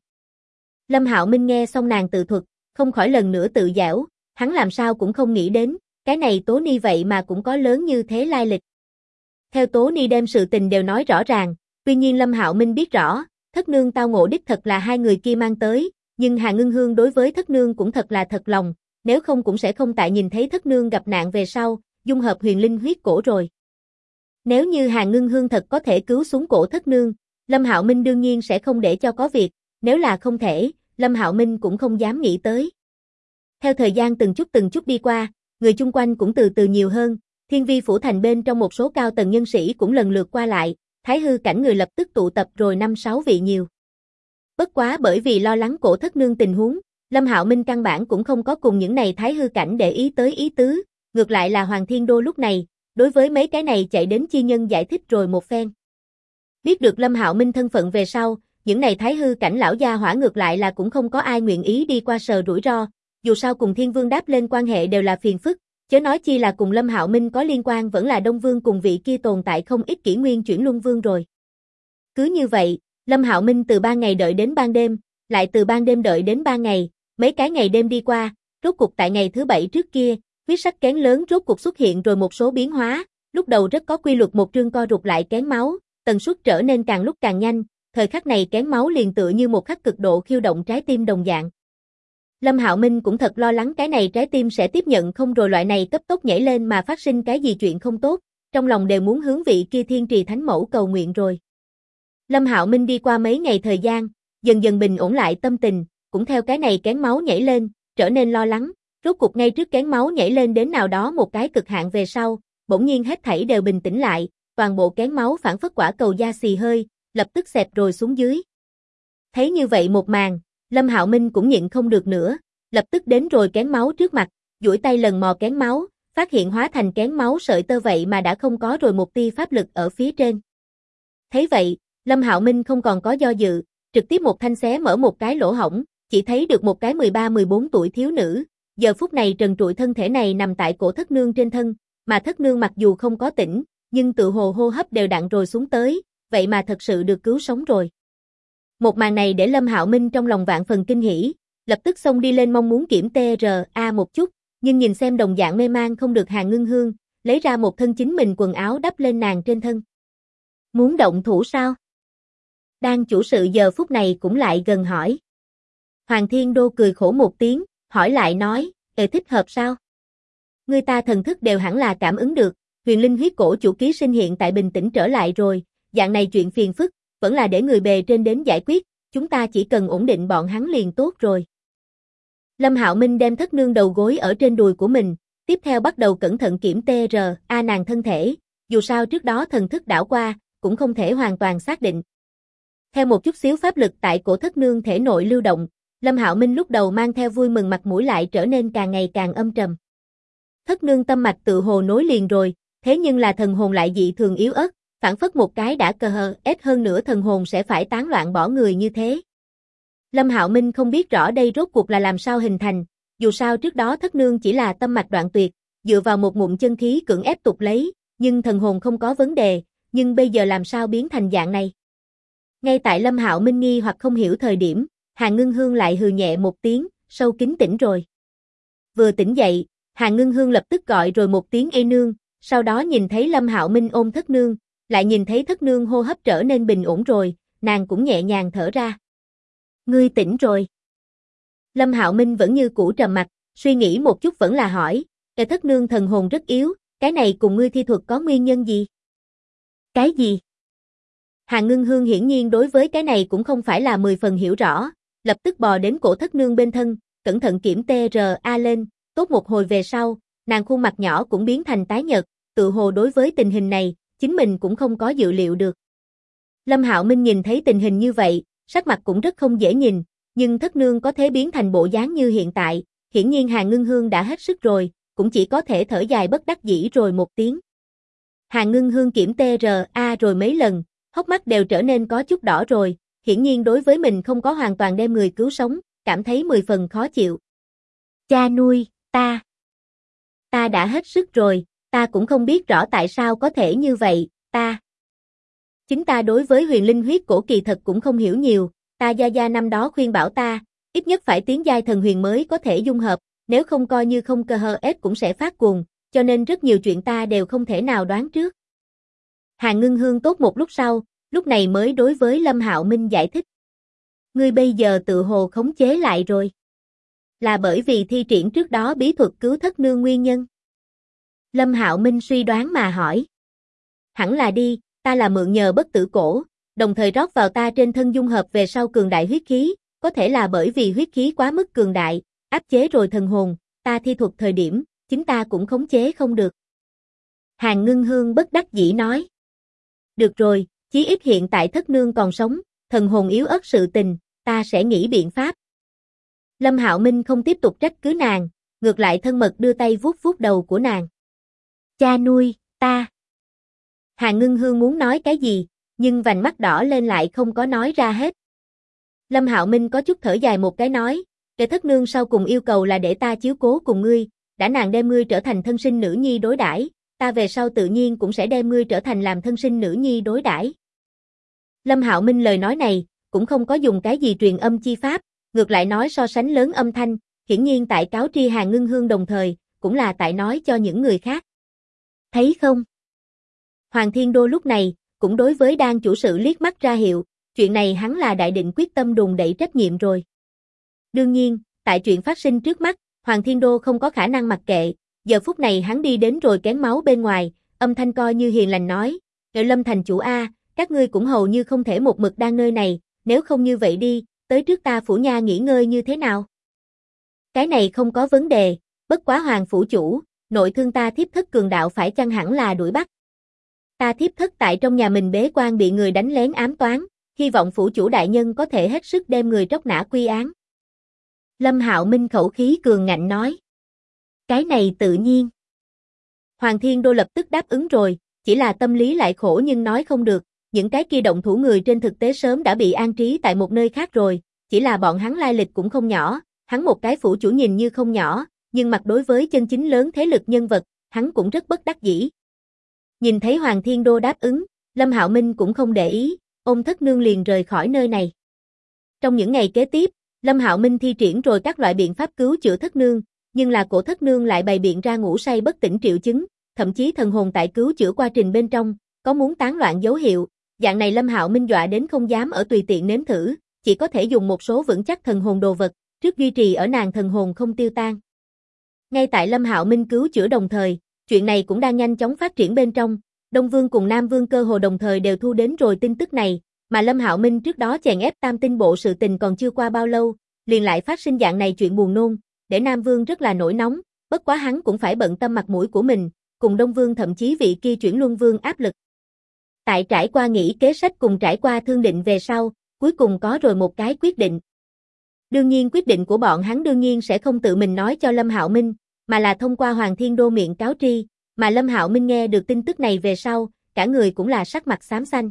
Lâm Hạo Minh nghe xong nàng tự thuật, không khỏi lần nữa tự giễu, hắn làm sao cũng không nghĩ đến, cái này Tố Ni vậy mà cũng có lớn như thế lai lịch. Theo Tố Ni đem sự tình đều nói rõ ràng, tuy nhiên Lâm Hạo Minh biết rõ, thất nương tao ngộ đích thật là hai người kia mang tới, nhưng Hà Ngưng Hương đối với thất nương cũng thật là thật lòng, nếu không cũng sẽ không tại nhìn thấy thất nương gặp nạn về sau, dung hợp huyền linh huyết cổ rồi. Nếu như Hà Ngưng Hương thật có thể cứu xuống cổ thất nương, Lâm Hạo Minh đương nhiên sẽ không để cho có việc, nếu là không thể, Lâm Hạo Minh cũng không dám nghĩ tới. Theo thời gian từng chút đi qua, người chung quanh cũng từ từ nhiều hơn, Thiên Vi phủ thành bên trong một số cao tầng nhân sĩ cũng lần lượt qua lại, Thái hư cảnh người lập tức tụ tập rồi 5-6 vị nhiều. Bất quá bởi vì lo lắng cổ thất nương tình huống, Lâm Hạo Minh căn bản cũng không có cùng những này Thái hư cảnh để ý tới ý tứ, ngược lại là Hoàng Thiên Đô lúc này, đối với mấy cái này chạy đến chi nhân giải thích rồi một phen. Biết được Lâm Hạo Minh thân phận về sau, những này Thái hư cảnh lão gia hỏa ngược lại là cũng không có ai nguyện ý đi qua sờ rủi ro, dù sao cùng Thiên Vương đáp lên quan hệ đều là phiền phức, chớ nói chi là cùng Lâm Hạo Minh có liên quan vẫn là Đông Vương cùng vị kia tồn tại không ít kỷ nguyên chuyển luân vương rồi. Cứ như vậy, Lâm Hạo Minh từ 3 ngày đợi đến ban đêm, lại từ ban đêm đợi đến 3 ngày, mấy cái ngày đêm đi qua, rốt cục tại ngày thứ 7 trước kia, huyết sắc kén lớn rốt cục xuất hiện rồi một số biến hóa, lúc đầu rất có quy luật một trương co rụt lại kén máu, tần suất trở nên càng lúc càng nhanh, thời khắc này kén máu liền tựa như một khắc cực độ khiêu động trái tim đồng dạng. Lâm Hạo Minh cũng thật lo lắng cái này trái tim sẽ tiếp nhận không rồi loại này cấp tốc nhảy lên mà phát sinh cái gì chuyện không tốt, trong lòng đều muốn hướng vị kia Thiên Trì Thánh Mẫu cầu nguyện rồi. Lâm Hạo Minh đi qua mấy ngày thời gian, dần dần bình ổn lại tâm tình, cũng theo cái này kén máu nhảy lên, trở nên lo lắng, rốt cục ngay trước kén máu nhảy lên đến nào đó một cái cực hạn về sau, bỗng nhiên hết thảy đều bình tĩnh lại, toàn bộ kén máu phản phất quả cầu da xì hơi, lập tức xẹp rồi xuống dưới. Thấy như vậy một màn, Lâm Hạo Minh cũng nhịn không được nữa, lập tức đến rồi kén máu trước mặt, duỗi tay lần mò kén máu, phát hiện hóa thành kén máu sợi tơ vậy mà đã không có rồi một tia pháp lực ở phía trên. Thấy vậy, Lâm Hạo Minh không còn có do dự, trực tiếp một thanh xé mở một cái lỗ hổng, chỉ thấy được một cái 13-14 tuổi thiếu nữ, giờ phút này trần trụi thân thể này nằm tại cổ thất nương trên thân, mà thất nương mặc dù không có tỉnh, nhưng tự hồ hô hấp đều đặn rồi xuống tới, vậy mà thật sự được cứu sống rồi. Một màn này để Lâm Hạo Minh trong lòng vạn phần kinh hỉ, lập tức xông đi lên mong muốn kiểm TRA một chút, nhưng nhìn xem đồng dạng mê man không được Hà Ngưng Hương, lấy ra một thân chính mình quần áo đắp lên nàng trên thân. Muốn động thủ sao? Đang chủ sự giờ phút này cũng lại gần hỏi. Hoàng Thiên Đô cười khổ một tiếng, hỏi lại nói, thích hợp sao? Người ta thần thức đều hẳn là cảm ứng được, huyền linh huyết cổ chủ ký sinh hiện tại bình tĩnh trở lại rồi, dạng này chuyện phiền phức, vẫn là để người bề trên đến giải quyết, chúng ta chỉ cần ổn định bọn hắn liền tốt rồi. Lâm Hạo Minh đem thất nương đầu gối ở trên đùi của mình, tiếp theo bắt đầu cẩn thận kiểm TRA nàng thân thể, dù sao trước đó thần thức đảo qua, cũng không thể hoàn toàn xác định. Theo một chút xíu pháp lực tại cổ thất nương thể nội lưu động, Lâm Hạo Minh lúc đầu mang theo vui mừng mặt mũi lại trở nên càng ngày càng âm trầm. Thất nương tâm mạch tự hồ nối liền rồi, thế nhưng là thần hồn lại dị thường yếu ớt, phản phất một cái đã cờ hờ ết hơn nữa thần hồn sẽ phải tán loạn bỏ người như thế. Lâm Hạo Minh không biết rõ đây rốt cuộc là làm sao hình thành, dù sao trước đó thất nương chỉ là tâm mạch đoạn tuyệt, dựa vào một ngụm chân khí cưỡng ép tục lấy, nhưng thần hồn không có vấn đề, nhưng bây giờ làm sao biến thành dạng này. Ngay tại Lâm Hạo Minh nghi hoặc không hiểu thời điểm, Hà Ngưng Hương lại hừ nhẹ một tiếng, sâu kín tỉnh rồi. Vừa tỉnh dậy, Hà Ngưng Hương lập tức gọi rồi một tiếng ê nương, sau đó nhìn thấy Lâm Hạo Minh ôm thất nương, lại nhìn thấy thất nương hô hấp trở nên bình ổn rồi, nàng cũng nhẹ nhàng thở ra. Ngươi tỉnh rồi. Lâm Hạo Minh vẫn như cũ trầm mặc, suy nghĩ một chút vẫn là hỏi, thất nương thần hồn rất yếu, cái này cùng ngươi thi thuật có nguyên nhân gì? Cái gì? Hà Ngưng Hương hiển nhiên đối với cái này cũng không phải là 10 phần hiểu rõ, lập tức bò đến cổ thất nương bên thân, cẩn thận kiểm TRA lên, tốt một hồi về sau, nàng khuôn mặt nhỏ cũng biến thành tái nhợt, tự hồ đối với tình hình này, chính mình cũng không có dự liệu được. Lâm Hạo Minh nhìn thấy tình hình như vậy, sắc mặt cũng rất không dễ nhìn, nhưng thất nương có thể biến thành bộ dáng như hiện tại, hiển nhiên Hàn Ngưng Hương đã hết sức rồi, cũng chỉ có thể thở dài bất đắc dĩ rồi một tiếng. Hàn Ngưng Hương kiểm TRA rồi mấy lần, hốc mắt đều trở nên có chút đỏ rồi, hiển nhiên đối với mình không có hoàn toàn đem người cứu sống, cảm thấy 10 phần khó chịu. Cha nuôi, ta đã hết sức rồi, ta cũng không biết rõ tại sao có thể như vậy, chính ta đối với huyền linh huyết cổ kỳ thật cũng không hiểu nhiều, ta gia năm đó khuyên bảo ta, ít nhất phải tiến giai thần huyền mới có thể dung hợp, nếu không coi như không cơ hờ ết cũng sẽ phát cuồng, cho nên rất nhiều chuyện ta đều không thể nào đoán trước. Hàn Ngưng Hương tốt một lúc sau, lúc này mới đối với Lâm Hạo Minh giải thích. Ngươi bây giờ tự hồ khống chế lại rồi. Là bởi vì thi triển trước đó bí thuật cứu thất nương nguyên nhân. Lâm Hạo Minh suy đoán mà hỏi. Hẳn là đi, ta là mượn nhờ bất tử cổ, đồng thời rót vào ta trên thân dung hợp về sau cường đại huyết khí, có thể là bởi vì huyết khí quá mức cường đại, áp chế rồi thần hồn, ta thi thuật thời điểm, chính ta cũng khống chế không được. Hàn Ngưng Hương bất đắc dĩ nói. Được rồi, chí ít hiện tại thất nương còn sống, thần hồn yếu ớt sự tình, ta sẽ nghĩ biện pháp. Lâm Hạo Minh không tiếp tục trách cứ nàng, ngược lại thân mật đưa tay vuốt vuốt đầu của nàng. Cha nuôi, ta. Hàn Ngưng Hương muốn nói cái gì, nhưng vành mắt đỏ lên lại không có nói ra hết. Lâm Hạo Minh có chút thở dài một cái nói, để thất nương sau cùng yêu cầu là để ta chiếu cố cùng ngươi, đã nàng đem ngươi trở thành thân sinh nữ nhi đối đãi, ta về sau tự nhiên cũng sẽ đem ngươi trở thành làm thân sinh nữ nhi đối đãi. Lâm Hạo Minh lời nói này, cũng không có dùng cái gì truyền âm chi pháp, ngược lại nói so sánh lớn âm thanh, hiển nhiên tại cáo tri Hàn Ngưng Hương đồng thời, cũng là tại nói cho những người khác. Thấy không? Hoàng Thiên Đô lúc này, cũng đối với Đan chủ sự liếc mắt ra hiệu, chuyện này hắn là đại định quyết tâm đùn đẩy trách nhiệm rồi. Đương nhiên, tại chuyện phát sinh trước mắt, Hoàng Thiên Đô không có khả năng mặc kệ, giờ phút này hắn đi đến rồi kén máu bên ngoài, âm thanh coi như hiền lành nói, Lâm thành chủ A, các ngươi cũng hầu như không thể một mực đang nơi này, nếu không như vậy đi, tới trước ta phủ nha nghỉ ngơi như thế nào? Cái này không có vấn đề, bất quá Hoàng phủ chủ, nội thương ta thiếp thất cường đạo phải chăng hẳn là đuổi bắt. Ta thiếp thất tại trong nhà mình bế quan bị người đánh lén ám toán, hy vọng phủ chủ đại nhân có thể hết sức đem người tróc nã quy án. Lâm Hạo Minh khẩu khí cường ngạnh nói. Cái này tự nhiên. Hoàng Thiên Đô lập tức đáp ứng rồi, chỉ là tâm lý lại khổ nhưng nói không được, những cái kia động thủ người trên thực tế sớm đã bị an trí tại một nơi khác rồi, chỉ là bọn hắn lai lịch cũng không nhỏ, hắn một cái phủ chủ nhìn như không nhỏ, nhưng mặt đối với chân chính lớn thế lực nhân vật, hắn cũng rất bất đắc dĩ. Nhìn thấy Hoàng Thiên Đô đáp ứng, Lâm Hạo Minh cũng không để ý, ôm thất nương liền rời khỏi nơi này. Trong những ngày kế tiếp, Lâm Hạo Minh thi triển rồi các loại biện pháp cứu chữa thất nương, nhưng là cổ thất nương lại bày biện ra ngủ say bất tỉnh triệu chứng, thậm chí thần hồn tại cứu chữa quá trình bên trong, có muốn tán loạn dấu hiệu, dạng này Lâm Hạo Minh dọa đến không dám ở tùy tiện nếm thử, chỉ có thể dùng một số vững chắc thần hồn đồ vật, trước duy trì ở nàng thần hồn không tiêu tan. Ngay tại Lâm Hạo Minh cứu chữa đồng thời, chuyện này cũng đang nhanh chóng phát triển bên trong, Đông Vương cùng Nam Vương cơ hồ đồng thời đều thu đến rồi tin tức này, mà Lâm Hạo Minh trước đó chèn ép Tam Tinh bộ sự tình còn chưa qua bao lâu, liền lại phát sinh dạng này chuyện buồn nôn, để Nam Vương rất là nổi nóng, bất quá hắn cũng phải bận tâm mặt mũi của mình, cùng Đông Vương thậm chí vị kia chuyển luân vương áp lực. Tại trải qua nghĩ kế sách cùng trải qua thương định về sau, cuối cùng có rồi một cái quyết định. Đương nhiên quyết định của bọn hắn đương nhiên sẽ không tự mình nói cho Lâm Hạo Minh, mà là thông qua Hoàng Thiên Đô miệng cáo tri, mà Lâm Hạo Minh nghe được tin tức này về sau, cả người cũng là sắc mặt xám xanh.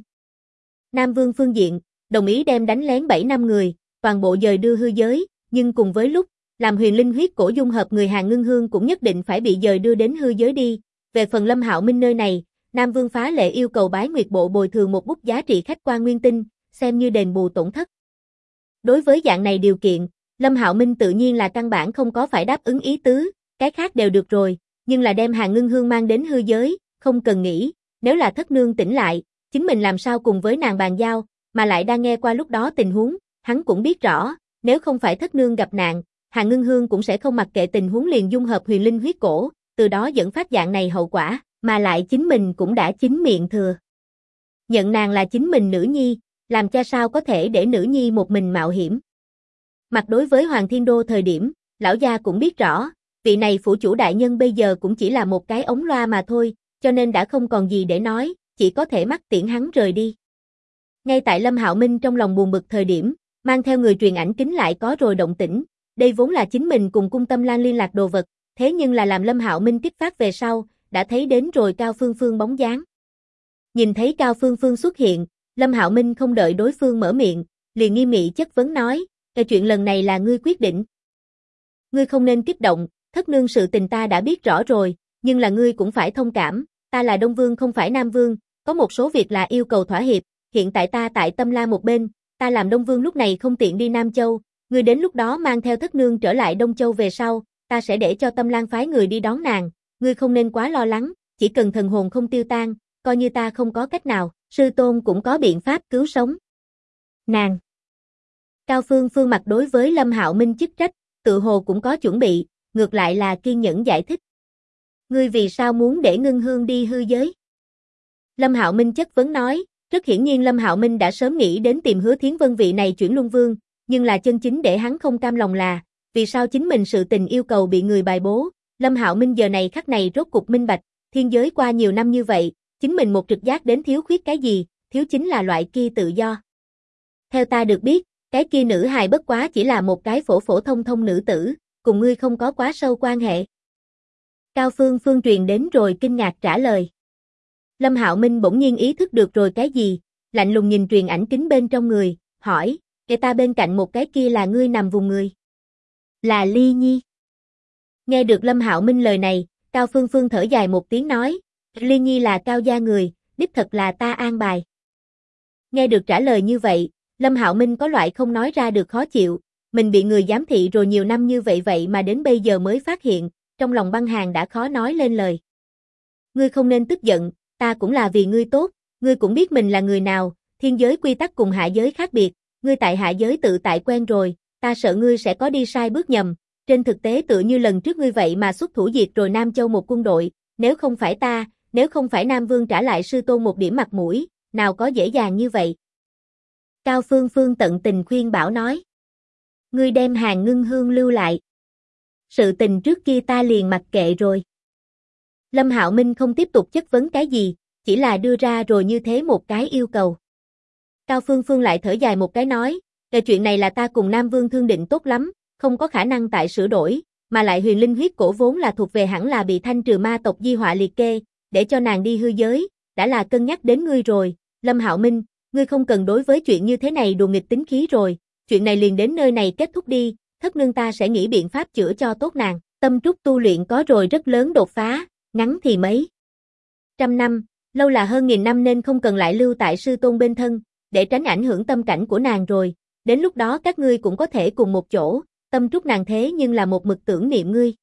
Nam Vương phương diện, đồng ý đem đánh lén 7 năm người, toàn bộ dời đưa hư giới, nhưng cùng với lúc, làm huyền linh huyết cổ dung hợp người Hàn Ngưng Hương cũng nhất định phải bị dời đưa đến hư giới đi. Về phần Lâm Hạo Minh nơi này, Nam Vương phá lệ yêu cầu Bái Nguyệt bộ bồi thường một bút giá trị khách quan nguyên tinh, xem như đền bù tổn thất. Đối với dạng này điều kiện, Lâm Hạo Minh tự nhiên là căn bản không có phải đáp ứng ý tứ, cái khác đều được rồi, nhưng là đem Hàn Ngưng Hương mang đến hư giới, không cần nghĩ, nếu là thất nương tỉnh lại, chính mình làm sao cùng với nàng bàn giao, mà lại đang nghe qua lúc đó tình huống, hắn cũng biết rõ, nếu không phải thất nương gặp nạn, Hàn Ngưng Hương cũng sẽ không mặc kệ tình huống liền dung hợp huyền linh huyết cổ, từ đó dẫn phát dạng này hậu quả, mà lại chính mình cũng đã chính miệng thừa. Nhận nàng là chính mình nữ nhi, làm cha sao có thể để nữ nhi một mình mạo hiểm. Mặt đối với Hoàng Thiên Đô thời điểm, lão gia cũng biết rõ, vị này phủ chủ đại nhân bây giờ cũng chỉ là một cái ống loa mà thôi, cho nên đã không còn gì để nói, chỉ có thể mắc tiễn hắn rời đi. Ngay tại Lâm Hạo Minh trong lòng buồn bực thời điểm, mang theo người truyền ảnh kính lại có rồi động tĩnh, đây vốn là chính mình cùng Cung Tâm Lan liên lạc đồ vật, thế nhưng là làm Lâm Hạo Minh kích phát về sau, đã thấy đến rồi Cao Phương Phương bóng dáng. Nhìn thấy Cao Phương Phương xuất hiện, Lâm Hạo Minh không đợi đối phương mở miệng, liền nghi mị chất vấn nói, cái chuyện lần này là ngươi quyết định. Ngươi không nên kích động, thất nương sự tình ta đã biết rõ rồi, nhưng là ngươi cũng phải thông cảm, ta là Đông Vương không phải Nam Vương, có một số việc là yêu cầu thỏa hiệp, hiện tại ta tại Tâm La một bên, ta làm Đông Vương lúc này không tiện đi Nam Châu, ngươi đến lúc đó mang theo thất nương trở lại Đông Châu về sau, ta sẽ để cho Tâm Lan phái người đi đón nàng, ngươi không nên quá lo lắng, chỉ cần thần hồn không tiêu tan, coi như ta không có cách nào, sư tôn cũng có biện pháp cứu sống nàng. Cao Phương Phương mặt đối với Lâm Hạo Minh chức trách, tự hồ cũng có chuẩn bị, ngược lại là kiên nhẫn giải thích. Ngươi vì sao muốn để Ngưng Hương đi hư giới? Lâm Hạo Minh chất vấn nói, rất hiển nhiên Lâm Hạo Minh đã sớm nghĩ đến tìm Hứa Thiến Vân vị này chuyển luân vương, nhưng là chân chính để hắn không cam lòng là, vì sao chính mình sự tình yêu cầu bị người bài bố. Lâm Hạo Minh giờ này khắc này rốt cục minh bạch, thiên giới qua nhiều năm như vậy, chính mình một trực giác đến thiếu khuyết cái gì, thiếu chính là loại kia tự do. Theo ta được biết, cái kia nữ hài bất quá chỉ là một cái phổ phổ thông thông nữ tử, cùng ngươi không có quá sâu quan hệ. Cao Phương Phương truyền đến rồi kinh ngạc trả lời. Lâm Hạo Minh bỗng nhiên ý thức được rồi cái gì, lạnh lùng nhìn truyền ảnh kính bên trong người, hỏi, cái ta bên cạnh một cái kia là ngươi nằm vùng người. Là Ly Nhi. Nghe được Lâm Hạo Minh lời này, Cao Phương Phương thở dài một tiếng nói, Ly Nhi là Cao gia người, đích thật là ta an bài. Nghe được trả lời như vậy, Lâm Hạo Minh có loại không nói ra được khó chịu, mình bị người giám thị rồi nhiều năm như vậy mà đến bây giờ mới phát hiện, trong lòng băng hàng đã khó nói lên lời. Ngươi không nên tức giận, ta cũng là vì ngươi tốt, ngươi cũng biết mình là người nào, thiên giới quy tắc cùng hạ giới khác biệt, ngươi tại hạ giới tự tại quen rồi, ta sợ ngươi sẽ có đi sai bước nhầm, trên thực tế tựa như lần trước ngươi vậy mà xuất thủ diệt rồi Nam Châu một quân đội, nếu không phải ta, nếu không phải Nam Vương trả lại sư tôn một điểm mặt mũi, nào có dễ dàng như vậy. Cao Phương Phương tận tình khuyên bảo nói. Ngươi đem Hàng Ngưng Hương lưu lại. Sự tình trước kia ta liền mặc kệ rồi. Lâm Hạo Minh không tiếp tục chất vấn cái gì, chỉ là đưa ra rồi như thế một cái yêu cầu. Cao Phương Phương lại thở dài một cái nói, cái chuyện này là ta cùng Nam Vương thương định tốt lắm, không có khả năng tại sửa đổi, mà lại huyền linh huyết cổ vốn là thuộc về hẳn là bị thanh trừ ma tộc di họa liệt kê, để cho nàng đi hư giới, đã là cân nhắc đến ngươi rồi, Lâm Hạo Minh, ngươi không cần đối với chuyện như thế này đùa nghịch tính khí rồi, chuyện này liền đến nơi này kết thúc đi, thất nương ta sẽ nghĩ biện pháp chữa cho tốt nàng, tâm trúc tu luyện có rồi rất lớn đột phá, ngắn thì mấy trăm năm, lâu là hơn 1000 năm nên không cần lại lưu tại sư tôn bên thân, để tránh ảnh hưởng tâm cảnh của nàng rồi, đến lúc đó các ngươi cũng có thể cùng một chỗ, tâm trúc nàng thế nhưng là một mực tưởng niệm ngươi.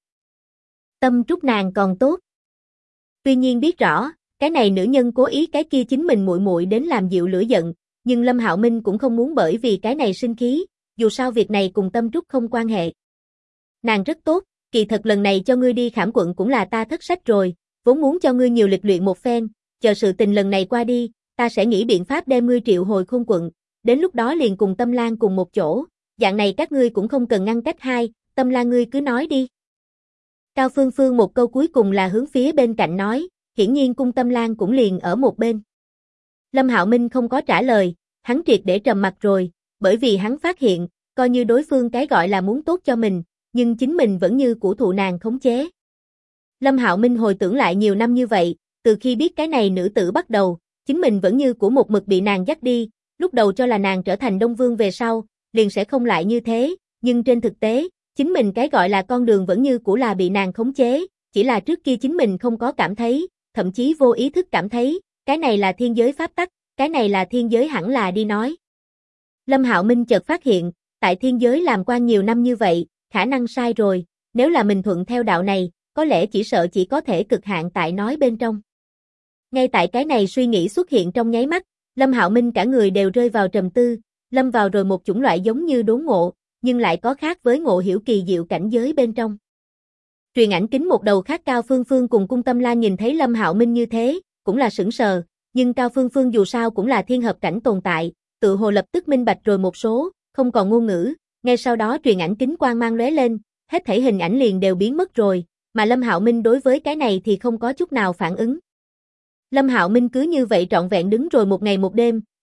Tâm trúc nàng còn tốt. Tuy nhiên biết rõ, cái này nữ nhân cố ý cái kia chính mình muội muội đến làm dịu lửa giận, nhưng Lâm Hạo Minh cũng không muốn bởi vì cái này sinh khí, dù sao việc này cùng tâm trúc không quan hệ. Nàng rất tốt, kỳ thật lần này cho ngươi đi Khảm quận cũng là ta thất sách rồi, vốn muốn cho ngươi nhiều lịch luyện một phen, chờ sự tình lần này qua đi, ta sẽ nghĩ biện pháp đem ngươi triệu hồi Khôn quận, đến lúc đó liền cùng Tâm Lan cùng một chỗ, dạng này các ngươi cũng không cần ngăn cách hai, Tâm Lan ngươi cứ nói đi. Cao Phương Phương một câu cuối cùng là hướng phía bên cạnh nói, hiển nhiên Cung Tâm Lan cũng liền ở một bên. Lâm Hạo Minh không có trả lời, hắn triệt để trầm mặt rồi, bởi vì hắn phát hiện, coi như đối phương cái gọi là muốn tốt cho mình, nhưng chính mình vẫn như cũ thụ nàng khống chế. Lâm Hạo Minh hồi tưởng lại nhiều năm như vậy, từ khi biết cái này nữ tử bắt đầu, chính mình vẫn như của một mực bị nàng dắt đi, lúc đầu cho là nàng trở thành Đông Vương về sau, liền sẽ không lại như thế, nhưng trên thực tế, chính mình cái gọi là con đường vẫn như cũ là bị nàng khống chế, chỉ là trước kia chính mình không có cảm thấy, thậm chí vô ý thức cảm thấy, cái này là thiên giới pháp tắc, cái này là thiên giới hẳn là đi nói. Lâm Hạo Minh chợt phát hiện, tại thiên giới làm quan nhiều năm như vậy, khả năng sai rồi, nếu là mình thuận theo đạo này, có lẽ chỉ sợ chỉ có thể cực hạn tại nói bên trong. Ngay tại cái này suy nghĩ xuất hiện trong nháy mắt, Lâm Hạo Minh cả người đều rơi vào trầm tư, lâm vào rồi một chủng loại giống như đốn ngộ, nhưng lại có khác với ngộ hiểu kỳ diệu cảnh giới bên trong. Truyền ảnh kính một đầu khác Cao Phương Phương cùng Cung Tâm Lan nhìn thấy Lâm Hạo Minh như thế, cũng là sững sờ, nhưng Cao Phương Phương dù sao cũng là thiên hợp cảnh tồn tại, tự hồ lập tức minh bạch rồi một số, không còn ngôn ngữ, ngay sau đó truyền ảnh kính quang mang lóe lên, hết thảy hình ảnh liền đều biến mất rồi, mà Lâm Hạo Minh đối với cái này thì không có chút nào phản ứng. Lâm Hạo Minh cứ như vậy trọn vẹn đứng rồi một ngày một đêm,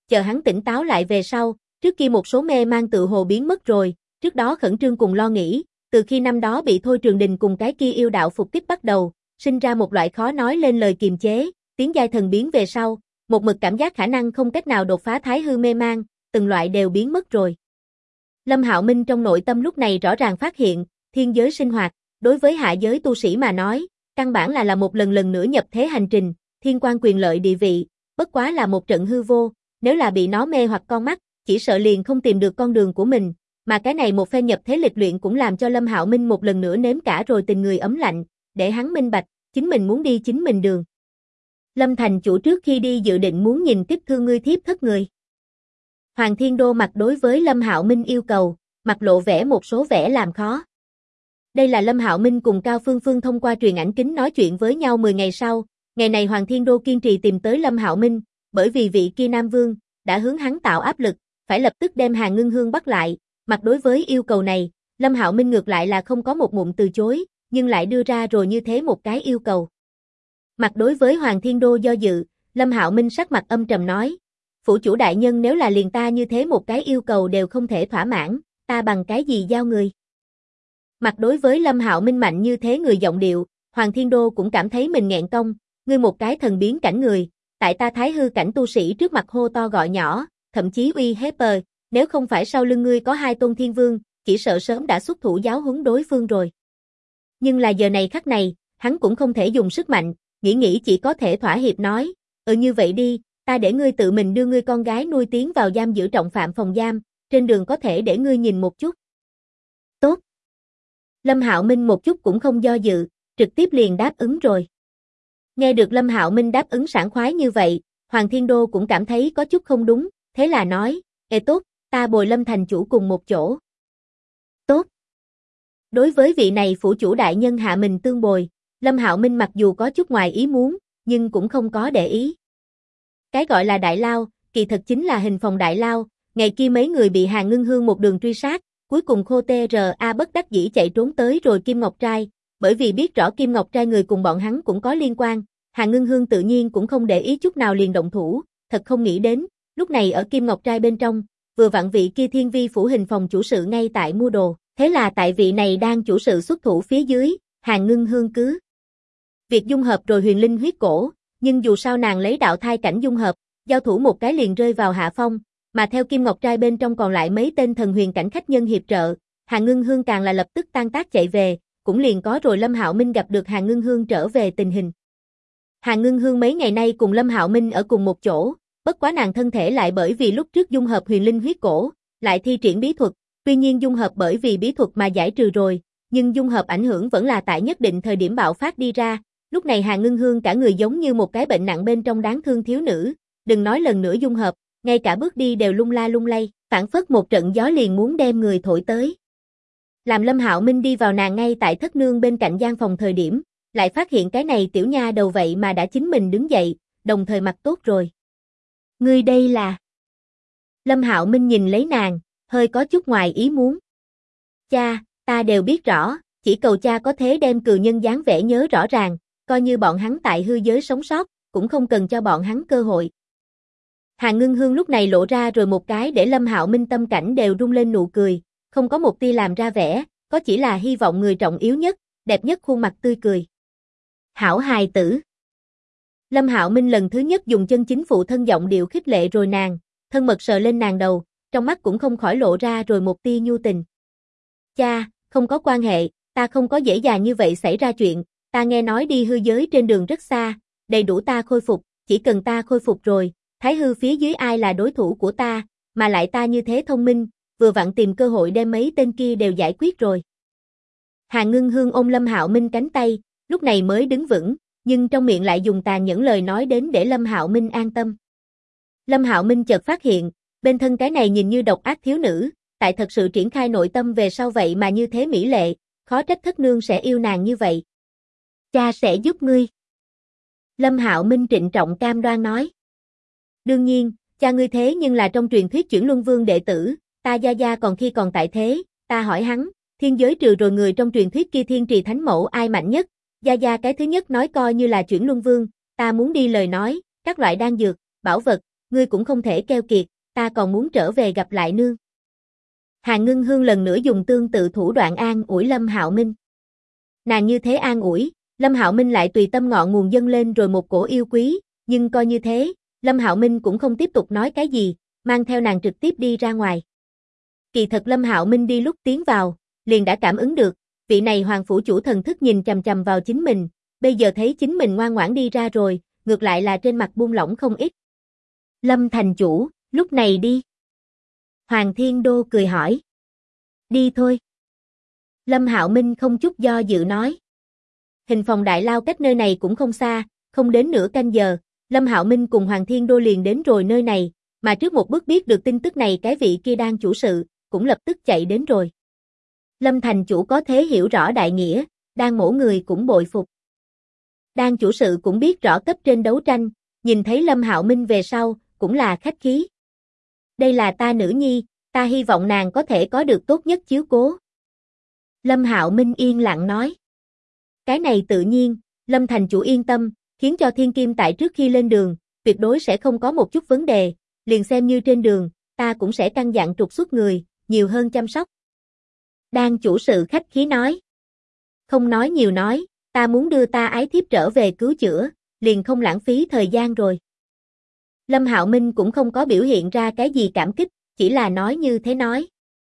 chờ hắn tỉnh táo lại về sau, trước kia một số mê mang tự hồ biến mất rồi, trước đó khẩn trương cùng lo nghĩ, từ khi năm đó bị Thôi Trường Đình cùng cái kia yêu đạo phục kích bắt đầu, sinh ra một loại khó nói lên lời kiềm chế, tiến giai thần biến về sau, một mực cảm giác khả năng không cách nào đột phá thái hư mê mang, từng loại đều biến mất rồi. Lâm Hạo Minh trong nội tâm lúc này rõ ràng phát hiện, thiên giới sinh hoạt, đối với hạ giới tu sĩ mà nói, căn bản là một lần nữa nhập thế hành trình, thiên quan quyền lợi địa vị, bất quá là một trận hư vô, nếu là bị nó mê hoặc con mắt, chỉ sợ liền không tìm được con đường của mình, mà cái này một phen nhập thế lịch luyện cũng làm cho Lâm Hạo Minh một lần nữa nếm cả rồi tình người ấm lạnh, để hắn minh bạch, chính mình muốn đi chính mình đường. Lâm thành chủ trước khi đi dự định muốn nhìn tiếp thương ngươi thiếp thất người. Hoàng Thiên Đô mặt đối với Lâm Hạo Minh yêu cầu, mặt lộ vẻ một số vẻ làm khó. Đây là Lâm Hạo Minh cùng Cao Phương Phương thông qua truyền ảnh kính nói chuyện với nhau 10 ngày sau, ngày này Hoàng Thiên Đô kiên trì tìm tới Lâm Hạo Minh, bởi vì vị kia Nam Vương đã hướng hắn tạo áp lực, phải lập tức đem Hàn Ngưng Hương bắt lại, mặt đối với yêu cầu này, Lâm Hạo Minh ngược lại là không có một ngụm từ chối, nhưng lại đưa ra rồi như thế một cái yêu cầu. Mặt đối với Hoàng Thiên Đô do dự, Lâm Hạo Minh sắc mặt âm trầm nói, phủ chủ đại nhân nếu là liền ta như thế một cái yêu cầu đều không thể thỏa mãn, ta bằng cái gì giao người. Mặt đối với Lâm Hạo Minh mạnh như thế người giọng điệu, Hoàng Thiên Đô cũng cảm thấy mình nghẹn công, ngươi một cái thần biến cảnh người, tại ta thái hư cảnh tu sĩ trước mặt hô to gọi nhỏ, thậm chí uy hiếp nếu không phải sau lưng ngươi có 2 tôn thiên vương, chỉ sợ sớm đã xuất thủ giáo huấn đối phương rồi. Nhưng là giờ này khắc này, hắn cũng không thể dùng sức mạnh, nghĩ chỉ có thể thỏa hiệp nói, như vậy đi, ta để ngươi tự mình đưa ngươi con gái nuôi tiến vào giam giữ trọng phạm phòng giam, trên đường có thể để ngươi nhìn một chút. Tốt. Lâm Hạo Minh một chút cũng không do dự, trực tiếp liền đáp ứng rồi. Nghe được Lâm Hạo Minh đáp ứng sảng khoái như vậy, Hoàng Thiên Đô cũng cảm thấy có chút không đúng, thế là nói, tốt, ta bồi Lâm thành chủ cùng một chỗ. Tốt. Đối với vị này phủ chủ đại nhân hạ mình tương bồi, Lâm Hạo Minh mặc dù có chút ngoài ý muốn, nhưng cũng không có để ý. Cái gọi là đại lao, kỳ thực chính là hình phòng đại lao, ngày kia mấy người bị Hàn Ngưng Hương một đường truy sát, cuối cùng Khô T.R.A. bất đắc dĩ chạy trốn tới rồi Kim Ngọc Trai, bởi vì biết rõ Kim Ngọc Trai người cùng bọn hắn cũng có liên quan, Hàn Ngưng Hương tự nhiên cũng không để ý chút nào liền động thủ, thật không nghĩ đến, lúc này ở Kim Ngọc Trai bên trong, vừa vặn vị kia Thiên Vi phủ hình phòng chủ sự ngay tại mua đồ, thế là tại vị này đang chủ sự xuất thủ phía dưới, Hàn Ngưng Hương cứ việc dung hợp rồi huyền linh huyết cổ, nhưng dù sao nàng lấy đạo thai cảnh dung hợp, giao thủ một cái liền rơi vào hạ phong, mà theo Kim Ngọc Trai bên trong còn lại mấy tên thần huyền cảnh khách nhân hiệp trợ, Hàn Ngưng Hương càng là lập tức tan tác chạy về, cũng liền có rồi Lâm Hạo Minh gặp được Hàn Ngưng Hương trở về tình hình. Hàn Ngưng Hương mấy ngày nay cùng Lâm Hạo Minh ở cùng một chỗ, bất quá nàng thân thể lại bởi vì lúc trước dung hợp huyền linh huyết cổ, lại thi triển bí thuật, tuy nhiên dung hợp bởi vì bí thuật mà giải trừ rồi, nhưng dung hợp ảnh hưởng vẫn là tại nhất định thời điểm bạo phát đi ra. Lúc này Hàn Ngưng Hương cả người giống như một cái bệnh nặng bên trong đáng thương thiếu nữ, đừng nói lần nữa dung hợp, ngay cả bước đi đều lung la lung lay, phảng phất một trận gió liền muốn đem người thổi tới. Làm Lâm Hạo Minh đi vào nàng ngay tại thất nương bên cạnh gian phòng thời điểm, lại phát hiện cái này tiểu nha đầu vậy mà đã chính mình đứng dậy, đồng thời mặt tốt rồi. Ngươi đây là... Lâm Hạo Minh nhìn lấy nàng, hơi có chút ngoài ý muốn. Cha, ta đều biết rõ, chỉ cầu cha có thế đem cừu nhân dáng vẻ nhớ rõ ràng, coi như bọn hắn tại hư giới sống sót, cũng không cần cho bọn hắn cơ hội. Hàn Ngưng Hương lúc này lộ ra rồi một cái để Lâm Hạo Minh tâm cảnh đều rung lên nụ cười, không có một tia làm ra vẻ, có chỉ là hy vọng người trọng yếu nhất, đẹp nhất khuôn mặt tươi cười. Hảo hài tử. Lâm Hạo Minh lần thứ nhất dùng chân chính phụ thân giọng điệu khích lệ rồi nàng, thân mật sờ lên nàng đầu, trong mắt cũng không khỏi lộ ra rồi một tia nhu tình. Cha, không có quan hệ, ta không có dễ dàng như vậy xảy ra chuyện, ta nghe nói đi hư giới trên đường rất xa, đầy đủ ta khôi phục, chỉ cần ta khôi phục rồi, thái hư phía dưới ai là đối thủ của ta, mà lại ta như thế thông minh, vừa vặn tìm cơ hội đem mấy tên kia đều giải quyết rồi. Hàn Ngưng Hương ôm Lâm Hạo Minh cánh tay, lúc này mới đứng vững, nhưng trong miệng lại dùng tàn nhẫn lời nói đến để Lâm Hạo Minh an tâm. Lâm Hạo Minh chợt phát hiện, bên thân cái này nhìn như độc ác thiếu nữ, tại thật sự triển khai nội tâm về sau vậy mà như thế mỹ lệ, khó trách thất nương sẽ yêu nàng như vậy. Cha sẽ giúp ngươi. Lâm Hạo Minh trịnh trọng cam đoan nói. Đương nhiên, cha ngươi thế nhưng là trong truyền thuyết chuyển luân vương đệ tử, ta gia gia còn khi còn tại thế, ta hỏi hắn, thiên giới trừ rồi người trong truyền thuyết kia thiên trì thánh mẫu ai mạnh nhất, gia gia cái thứ nhất nói coi như là chuyển luân vương, ta muốn đi lời nói, các loại đan dược, bảo vật, ngươi cũng không thể keo kiệt, ta còn muốn trở về gặp lại nương. Hàn Ngưng Hương lần nữa dùng tương tự thủ đoạn an ủi Lâm Hạo Minh. Nàng như thế an ủi, Lâm Hạo Minh lại tùy tâm ngọn nguồn dâng lên rồi một cổ yêu quý, nhưng coi như thế, Lâm Hạo Minh cũng không tiếp tục nói cái gì, mang theo nàng trực tiếp đi ra ngoài. Kỳ thật Lâm Hạo Minh đi lúc tiến vào, liền đã cảm ứng được, vị này hoàng phủ chủ thần thức nhìn chằm chằm vào chính mình, bây giờ thấy chính mình ngoan ngoãn đi ra rồi, ngược lại là trên mặt buông lỏng không ít. Lâm thành chủ, lúc này đi. Hoàng Thiên Đô cười hỏi. Đi thôi. Lâm Hạo Minh không chút do dự nói. Hình phòng đại lao cách nơi này cũng không xa, không đến nửa canh giờ, Lâm Hạo Minh cùng Hoàng Thiên Đô liền đến rồi nơi này, mà trước một bước biết được tin tức này cái vị kia đang chủ sự, cũng lập tức chạy đến rồi. Lâm thành chủ có thế hiểu rõ đại nghĩa, đang mổ người cũng bội phục. Đang chủ sự cũng biết rõ cấp trên đấu tranh, nhìn thấy Lâm Hạo Minh về sau, cũng là khách khí. Đây là ta nữ nhi, ta hy vọng nàng có thể có được tốt nhất chiếu cố. Lâm Hạo Minh yên lặng nói. Cái này tự nhiên, Lâm thành chủ yên tâm, khiến cho Thiên Kim tại trước khi lên đường, tuyệt đối sẽ không có một chút vấn đề, liền xem như trên đường, ta cũng sẽ căn dặn trục xuất người, nhiều hơn chăm sóc. Đang chủ sự khách khí nói. Không nói nhiều nói, ta muốn đưa ta ái thiếp trở về cứu chữa, liền không lãng phí thời gian rồi. Lâm Hạo Minh cũng không có biểu hiện ra cái gì cảm kích, chỉ là nói như thế nói.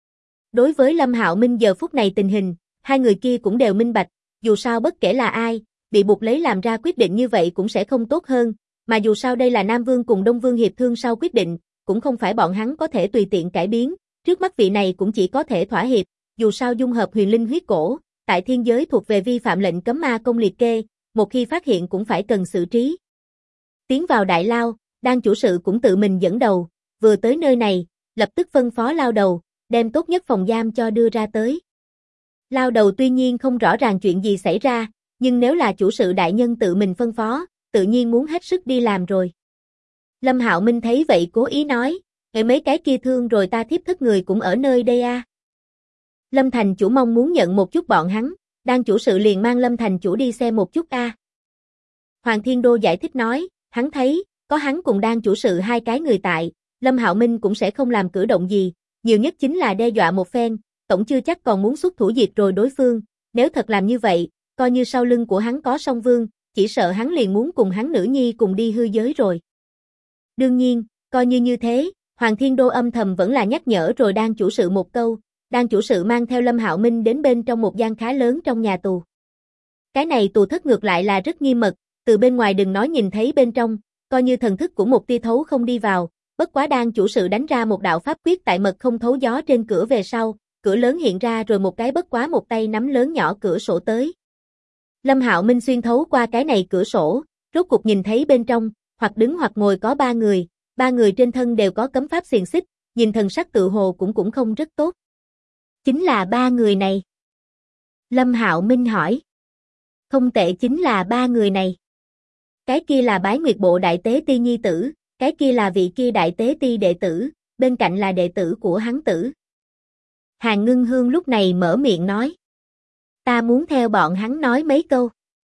Đối với Lâm Hạo Minh giờ phút này tình hình, hai người kia cũng đều minh bạch, dù sao bất kể là ai, bị buộc lấy làm ra quyết định như vậy cũng sẽ không tốt hơn, mà dù sao đây là Nam Vương cùng Đông Vương hiệp thương sau quyết định, cũng không phải bọn hắn có thể tùy tiện cải biến, trước mắt vị này cũng chỉ có thể thỏa hiệp, dù sao dung hợp huyền linh huyết cổ, tại thiên giới thuộc về vi phạm lệnh cấm ma công liệt kê, một khi phát hiện cũng phải cần xử trí. Tiến vào đại lao, đang chủ sự cũng tự mình dẫn đầu, vừa tới nơi này, lập tức phân phó lao đầu, đem tốt nhất phòng giam cho đưa ra tới. Lao đầu tuy nhiên không rõ ràng chuyện gì xảy ra, nhưng nếu là chủ sự đại nhân tự mình phân phó, tự nhiên muốn hết sức đi làm rồi. Lâm Hạo Minh thấy vậy cố ý nói, mấy cái kia thương rồi ta thiếp thất người cũng ở nơi đây a. Lâm thành chủ mong muốn nhận một chút bọn hắn, đang chủ sự liền mang Lâm thành chủ đi xem một chút a. Hoàng Thiên Đô giải thích nói, hắn thấy, có hắn cùng đang chủ sự hai cái người tại, Lâm Hạo Minh cũng sẽ không làm cử động gì, nhiều nhất chính là đe dọa một phen, tổng chưa chắc còn muốn xuất thủ diệt rồi đối phương, nếu thật làm như vậy, coi như sau lưng của hắn có song vương, chỉ sợ hắn liền muốn cùng hắn nữ nhi cùng đi hư giới rồi. Đương nhiên, coi như thế, Hoàng Thiên Đô âm thầm vẫn là nhắc nhở rồi đang chủ sự một câu, đang chủ sự mang theo Lâm Hạo Minh đến bên trong một gian khá lớn trong nhà tù. Cái này tù thất ngược lại là rất nghiêm mật, từ bên ngoài đừng nói nhìn thấy bên trong, coi như thần thức của một tia thấu không đi vào, bất quá đang chủ sự đánh ra một đạo pháp quyết tại mật không thấu gió trên cửa về sau, cửa lớn hiện ra rồi một cái bất quá một tay nắm lớn nhỏ cửa sổ tới. Lâm Hạo Minh xuyên thấu qua cái này cửa sổ, rốt cuộc nhìn thấy bên trong, hoặc đứng hoặc ngồi có ba người trên thân đều có cấm pháp xiềng xích, nhìn thần sắc tự hồ cũng không rất tốt. Chính là ba người này. Lâm Hạo Minh hỏi. Không tệ chính là ba người này. Cái kia là Bái Nguyệt Bộ đại tế ti nhi tử, cái kia là vị kia đại tế ti đệ tử, bên cạnh là đệ tử của hắn tử. Hàn Ngưng Hương lúc này mở miệng nói. Ta muốn theo bọn hắn nói mấy câu.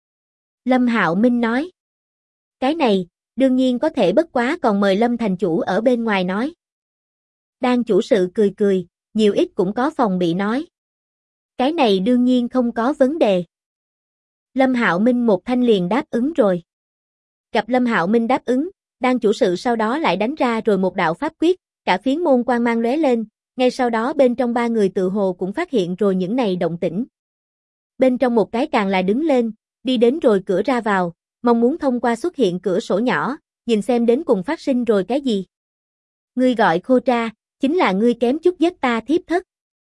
Lâm Hạo Minh nói. Cái này, đương nhiên có thể bất quá còn mời Lâm thành chủ ở bên ngoài nói. Đang chủ sự cười, nhiều ít cũng có phòng bị nói. Cái này đương nhiên không có vấn đề. Lâm Hạo Minh một thanh liền đáp ứng rồi. Gặp Lâm Hạo Minh đáp ứng, đang chủ sự sau đó lại đánh ra rồi một đạo pháp quyết, cả phiến môn quang mang lóe lên, ngay sau đó bên trong ba người tự hồ cũng phát hiện rồi những này động tĩnh. Bên trong một cái càng là đứng lên, đi đến rồi cửa ra vào, mong muốn thông qua xuất hiện cửa sổ nhỏ, nhìn xem đến cùng phát sinh rồi cái gì. Ngươi gọi Khô Tra, chính là ngươi kém chút giết ta thiếp thất.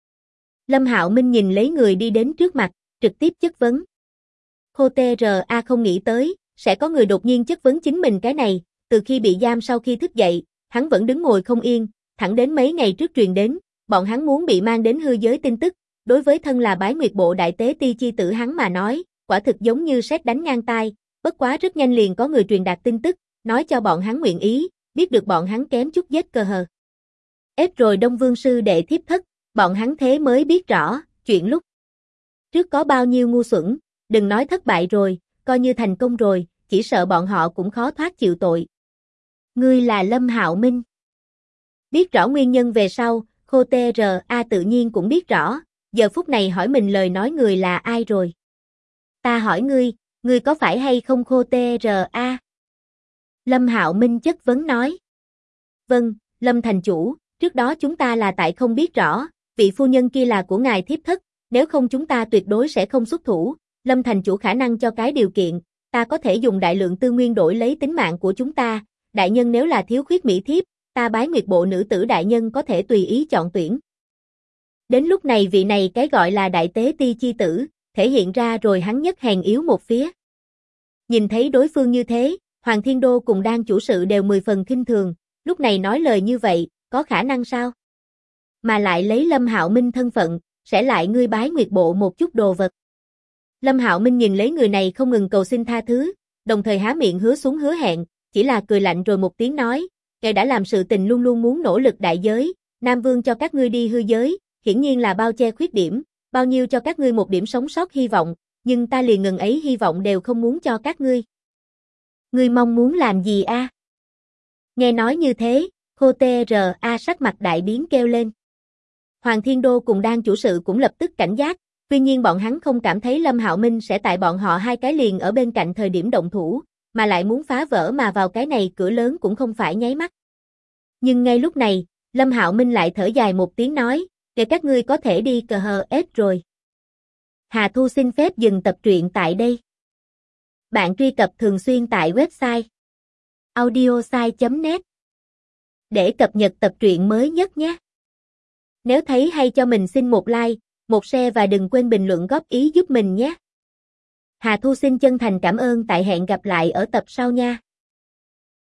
Lâm Hạo Minh nhìn lấy người đi đến trước mặt, trực tiếp chất vấn. Khô Tra không nghĩ tới, sẽ có người đột nhiên chất vấn chính mình cái này, từ khi bị giam sau khi thức dậy, hắn vẫn đứng ngồi không yên, thẳng đến mấy ngày trước truyền đến, bọn hắn muốn bị mang đến hư giới tin tức, đối với thân là Bái Nguyệt Bộ đại tế ti chi tử hắn mà nói, quả thực giống như sét đánh ngang tai, bất quá rất nhanh liền có người truyền đạt tin tức, nói cho bọn hắn nguyện ý, biết được bọn hắn kém chút giết cơ hờ. Ép rồi Đông Vương sư đệ thiếp thất, bọn hắn thế mới biết rõ, chuyện lúc trước có bao nhiêu ngu xuẩn, đừng nói thất bại rồi, coi như thành công rồi, chỉ sợ bọn họ cũng khó thoát chịu tội. Ngươi là Lâm Hạo Minh. Biết rõ nguyên nhân về sau, Khô T.R.A. tự nhiên cũng biết rõ, giờ phút này hỏi mình lời nói người là ai rồi. Ta hỏi ngươi có phải hay không Khô T.R.A.? Lâm Hạo Minh chất vấn nói. Vâng, Lâm thành chủ, trước đó chúng ta là tại không biết rõ, vị phu nhân kia là của ngài thiếp thất, nếu không chúng ta tuyệt đối sẽ không xuất thủ, Lâm thành chủ khả năng cho cái điều kiện, ta có thể dùng đại lượng tư nguyên đổi lấy tính mạng của chúng ta, đại nhân nếu là thiếu khuyết mỹ thiếp, ta bái nguyệt bộ nữ tử đại nhân có thể tùy ý chọn tuyển. Đến lúc này vị này cái gọi là đại tế ti chi tử, thể hiện ra rồi hắn nhất hèn yếu một phía. Nhìn thấy đối phương như thế, Hoàng Thiên Đô cùng Đan chủ sự đều 10 phần khinh thường, lúc này nói lời như vậy, có khả năng sao? Mà lại lấy Lâm Hạo Minh thân phận, sẽ lại ngươi bái nguyệt bộ một chút đồ vật. Lâm Hạo Minh nhìn lấy người này không ngừng cầu xin tha thứ, đồng thời há miệng hứa xuống hứa hẹn, chỉ là cười lạnh rồi một tiếng nói, ngài đã làm sự tình luôn luôn muốn nỗ lực đại giới, Nam Vương cho các ngươi đi hư giới, hiển nhiên là bao che khuyết điểm, bao nhiêu cho các ngươi một điểm sống sót hy vọng, nhưng ta liền ngần ấy hy vọng đều không muốn cho các ngươi. Ngươi mong muốn làm gì a? Nghe nói như thế, Khô T.R.A. sắc mặt đại biến kêu lên. Hoàng Thiên Đô cùng Đan chủ sự cũng lập tức cảnh giác, tuy nhiên bọn hắn không cảm thấy Lâm Hạo Minh sẽ tại bọn họ hai cái liền ở bên cạnh thời điểm động thủ, mà lại muốn phá vỡ mà vào cái này cửa lớn cũng không phải nháy mắt. Nhưng ngay lúc này, Lâm Hạo Minh lại thở dài một tiếng nói, để các ngươi có thể đi cờ hờ ết rồi. Hà Thu xin phép dừng tập truyện tại đây. Bạn truy cập thường xuyên tại website audiosai.net để cập nhật tập truyện mới nhất nhé. Nếu thấy hay cho mình xin một like, một share và đừng quên bình luận góp ý giúp mình nhé. Hà Thu xin chân thành cảm ơn tại hẹn gặp lại ở tập sau nha.